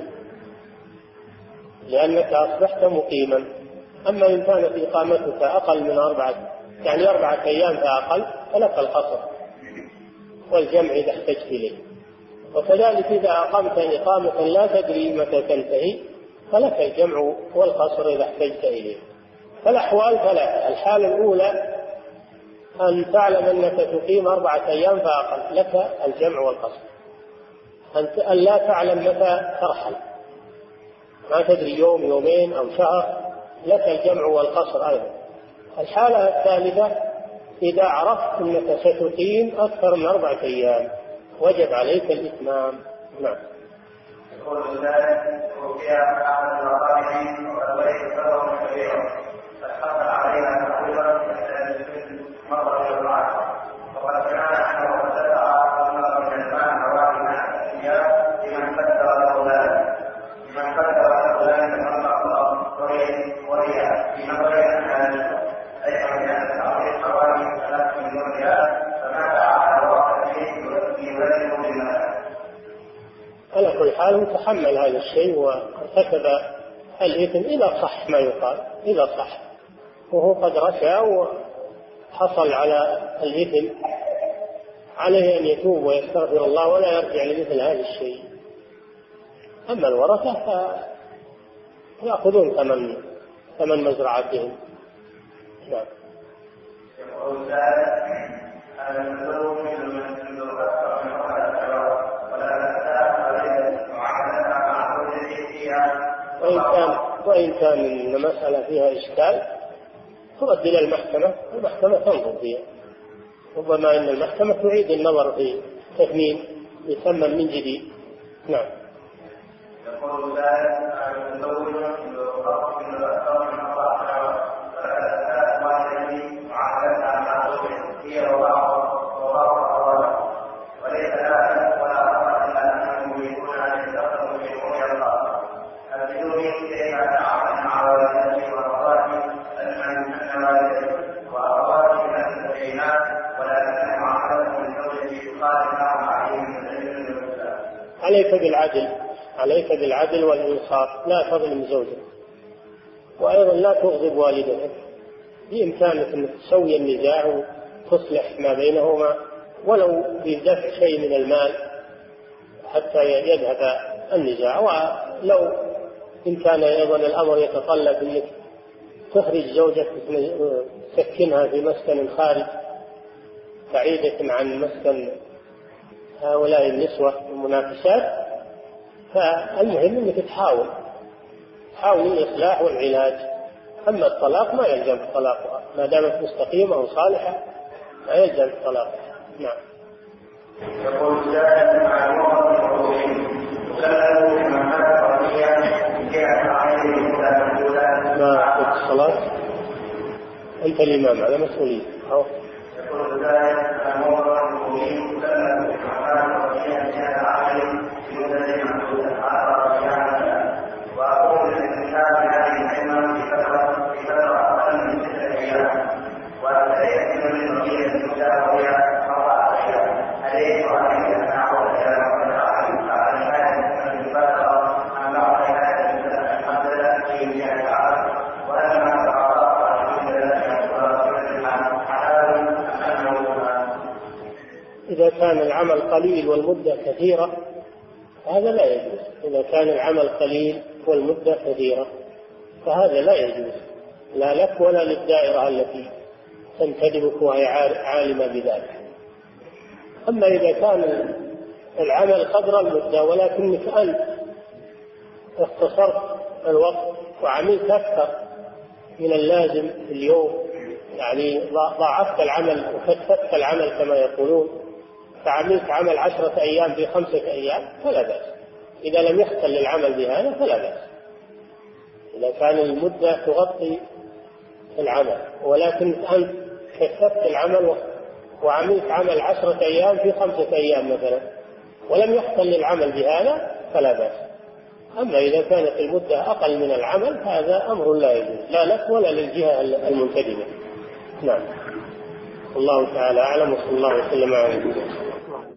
لأنك أصبحت مقيما. أما إن كانت إقامتك أقل من 4 أيام فأقل فلك القصر والجمع إذا احتجت إليه. وكذلك إذا أقمت إقامة لا تدري متى تنتهي فلك الجمع والقصر إذا احتجت إليه. فالأحوال 3: الحالة الأولى أن تعلم أنك تقيم 4 أيام فأقل، لك الجمع والقصر. أن لا تعلم متى ترحل، ما تدري يوم يومين أو شهر، لك الجمع والقصر أيضا. الحالة الثالثة إذا عرفت أنك ستقيم أكثر من 4 أيام وجب عليك الإتمام. نعم. يقول الإنسان وفيها أحد المقامين والبيت فهو كبير فحصل عليها تقريبا مرة في الرعاية كل حال متحمل هذا الشيء وارتكب الإثم إذا صح ما يقال، إذا صح وهو قد رشى وحصل على الإثم عليه أن يتوب ويستغفر الله ولا يرجع لمثل هذا الشيء. أما الورثة فيأخذون ثمن مزرعتهم. نعم. وإن كان المسألة فيها إشكال ترد إلى المحكمة، المحكمة تنظر فيها، ربما أن المحكمة تعيد النظر في تثمين يثمن من جديد. نعم. عليك بالعدل والإنصاف، لا تظلم زوجك، وأيضا لا تغضب والدتك، بإمكانك أن تسوي النزاع وتصلح ما بينهما ولو بدفع شيء من المال حتى يذهب النزاع. ولو إن كان أيضا الأمر يتطلب أنك تخرج زوجك تسكنها في مسكن خارج بعيدة عن مسكن هؤلاء النسوة المنافسات، فالمهم أنك تحاول الإصلاح والعلاج. أما الطلاق ما يلزم طلاقها ما دامت مستقيمة وصالحة، ما يلزم طلاقها. نعم. يقول السائل مع الوقت ما قلت الصلاة أنت الإمام على مسؤولية. يقول السائل مع وأقول للإنسان هذه العلم في فترة أقل من 6 أيام ولا يأتي من بقية المدة وهي 4 أيام، هل يجب عليه أن أعود إلى على الحاجة في فترة أم بعد هذا المدة الحمد لله في جهة العرب وأنما تعرض الحمد لله حلال أنه إذا كان العمل قليل والمدة كثيرة هذا لا يجوز. إذا كان العمل قليل والمدة كثيرة فهذا لا يجوز، لا لك ولا للدائرة التي تنتدبك وهي عالمة بذلك. أما إذا كان العمل قدر المدة ولكنك أنت اختصرت الوقت وعملت أكثر من اللازم في اليوم، يعني ضاعفت العمل وكثفت العمل كما يقولون، فعملت عمل 10 أيام في 5 أيام فلا بأس. إذا لم يحصل العمل بهذا فلا بأس، إذا كان المدة تغطي العمل ولكن أنت كثفت العمل وعملت عمل 10 أيام في 5 أيام مثلا ولم يحصل العمل بهذا فلا بأس. أما إذا كانت المدة أقل من العمل هذا أمر لا يجوز، لا لك ولا للجهة المنتدبة. نعم. الله تعالى أعلم، وصلى الله وسلم على نبينا.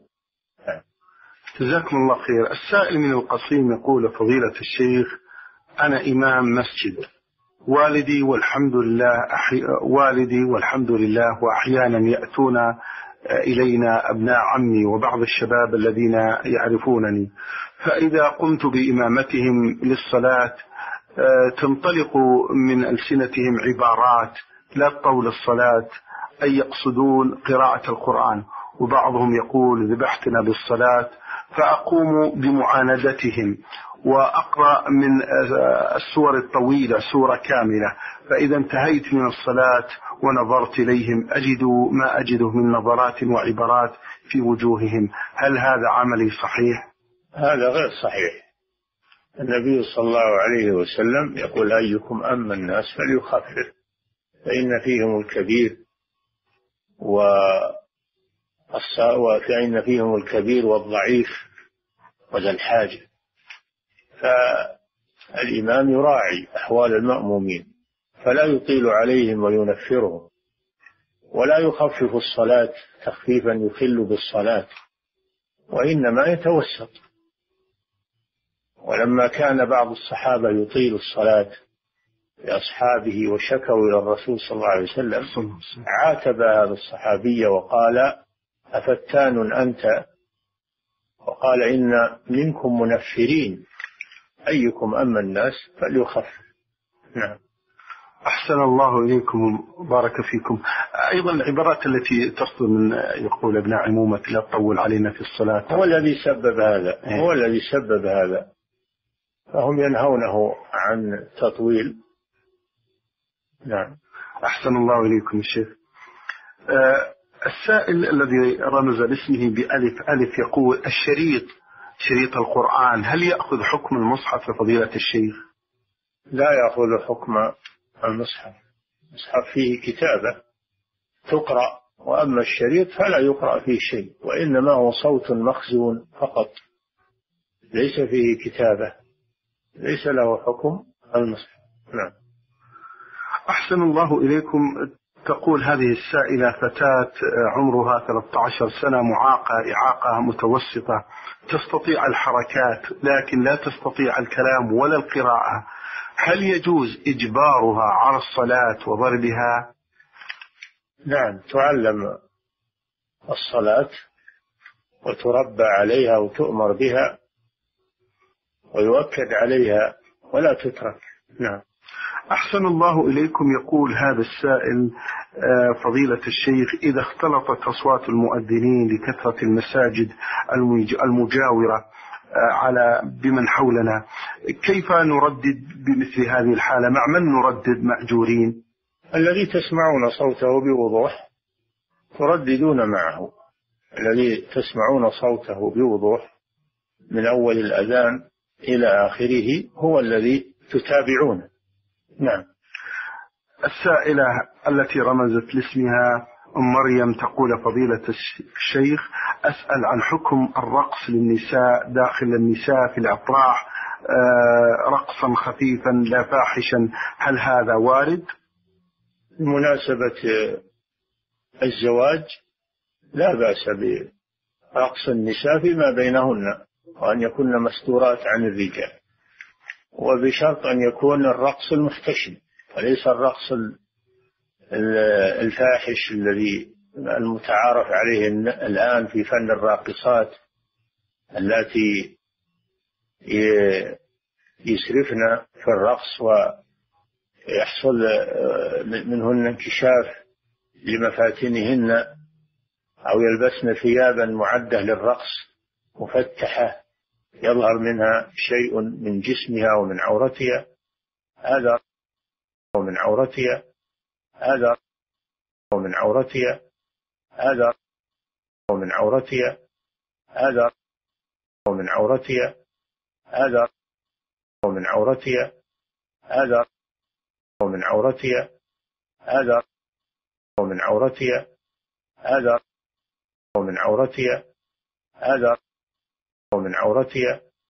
جزاكم الله خير. السائل من القصيم يقول: فضيلة الشيخ، أنا إمام مسجد، والدي والحمد لله وأحيانا يأتون إلينا أبناء عمي وبعض الشباب الذين يعرفونني، فإذا قمت بإمامتهم للصلاة تنطلق من ألسنتهم عبارات لا تطول الصلاة، أي يقصدون قراءة القرآن، وبعضهم يقول ذبحتنا بالصلاة، فأقوم بمعاندتهم وأقرأ من السور الطويلة سورة كاملة، فإذا انتهيت من الصلاة ونظرت إليهم أجد ما أجده من نظرات وعبارات في وجوههم، هل هذا عملي صحيح؟ هذا غير صحيح. النبي صلى الله عليه وسلم يقول: أيكم أما الناس فليخفف فإن فيهم الكبير فإن فيهم الكبير والضعيف وذا الحاجة. فالإمام يراعي أحوال المأمومين فلا يطيل عليهم وينفرهم، ولا يخفف الصلاة تخفيفا يخل بالصلاة، وإنما يتوسط ولما كان بعض الصحابة يطيل الصلاة لأصحابه وشكوا إلى الرسول صلى الله عليه وسلم عاتب هذا الصحابي وقال: أفتان أنت؟ وقال: إن منكم منفرين، أيكم أما الناس فليخفف. نعم. أحسن الله إليكم وبارك فيكم. أيضا العبارات التي تصدر من يقول ابن عمومة لا تطول علينا في الصلاة هو الذي سبب هذا، هو الذي سبب هذا، فهم ينهونه عن التطويل. نعم. أحسن الله إليكم الشيخ. السائل الذي رمز لاسمه بألف ألف يقول: شريط القرآن هل يأخذ حكم المصحف لفضيلة الشيخ؟ لا يأخذ حكم المصحف. المصحف فيه كتابة تقرأ، وأما الشريط فلا يقرأ فيه شيء، وإنما هو صوت مخزون فقط، ليس فيه كتابة، ليس له حكم المصحف. نعم. أحسن الله إليكم. تقول هذه السائلة: فتاة عمرها 13 سنة، معاقة إعاقة متوسطة، تستطيع الحركات لكن لا تستطيع الكلام ولا القراءة، هل يجوز إجبارها على الصلاة وضربها؟ نعم، تعلم الصلاة وتربى عليها وتؤمر بها ويؤكد عليها ولا تترك. نعم. أحسن الله إليكم. يقول هذا السائل: فضيلة الشيخ، إذا اختلطت أصوات المؤذنين لكثرة المساجد المجاورة على بمن حولنا، كيف نردد بمثل هذه الحالة؟ مع من نردد مأجورين؟ الذي تسمعون صوته بوضوح ترددون معه، الذي تسمعون صوته بوضوح من أول الأذان إلى آخره هو الذي تتابعونه. نعم. السائلة التي رمزت لاسمها مريم تقول: فضيلة الشيخ، أسأل عن حكم الرقص للنساء داخل النساء في الأفراح، رقصا خفيفا لا فاحشا، هل هذا وارد؟ بمناسبة الزواج لا بأس برقص النساء فيما بينهن، وأن يكون مستورات عن الرجال، وبشرط أن يكون الرقص المحتشم وليس الرقص الفاحش الذي المتعارف عليه الآن في فن الراقصات التي يسرفن في الرقص ويحصل منهن انكشاف لمفاتنهن، أو يلبسن ثيابا معدة للرقص مفتحة يظهر منها شيء من جسمها ومن عورتها، هذا ومن عورتها، هذا ومن عورتها، هذا ومن عورتها، هذا ومن عورتها، هذا ومن عورتها، هذا ومن عورتها، هذا ومن عورتها، هذا ومن عورتها، هذا ومن عورتها،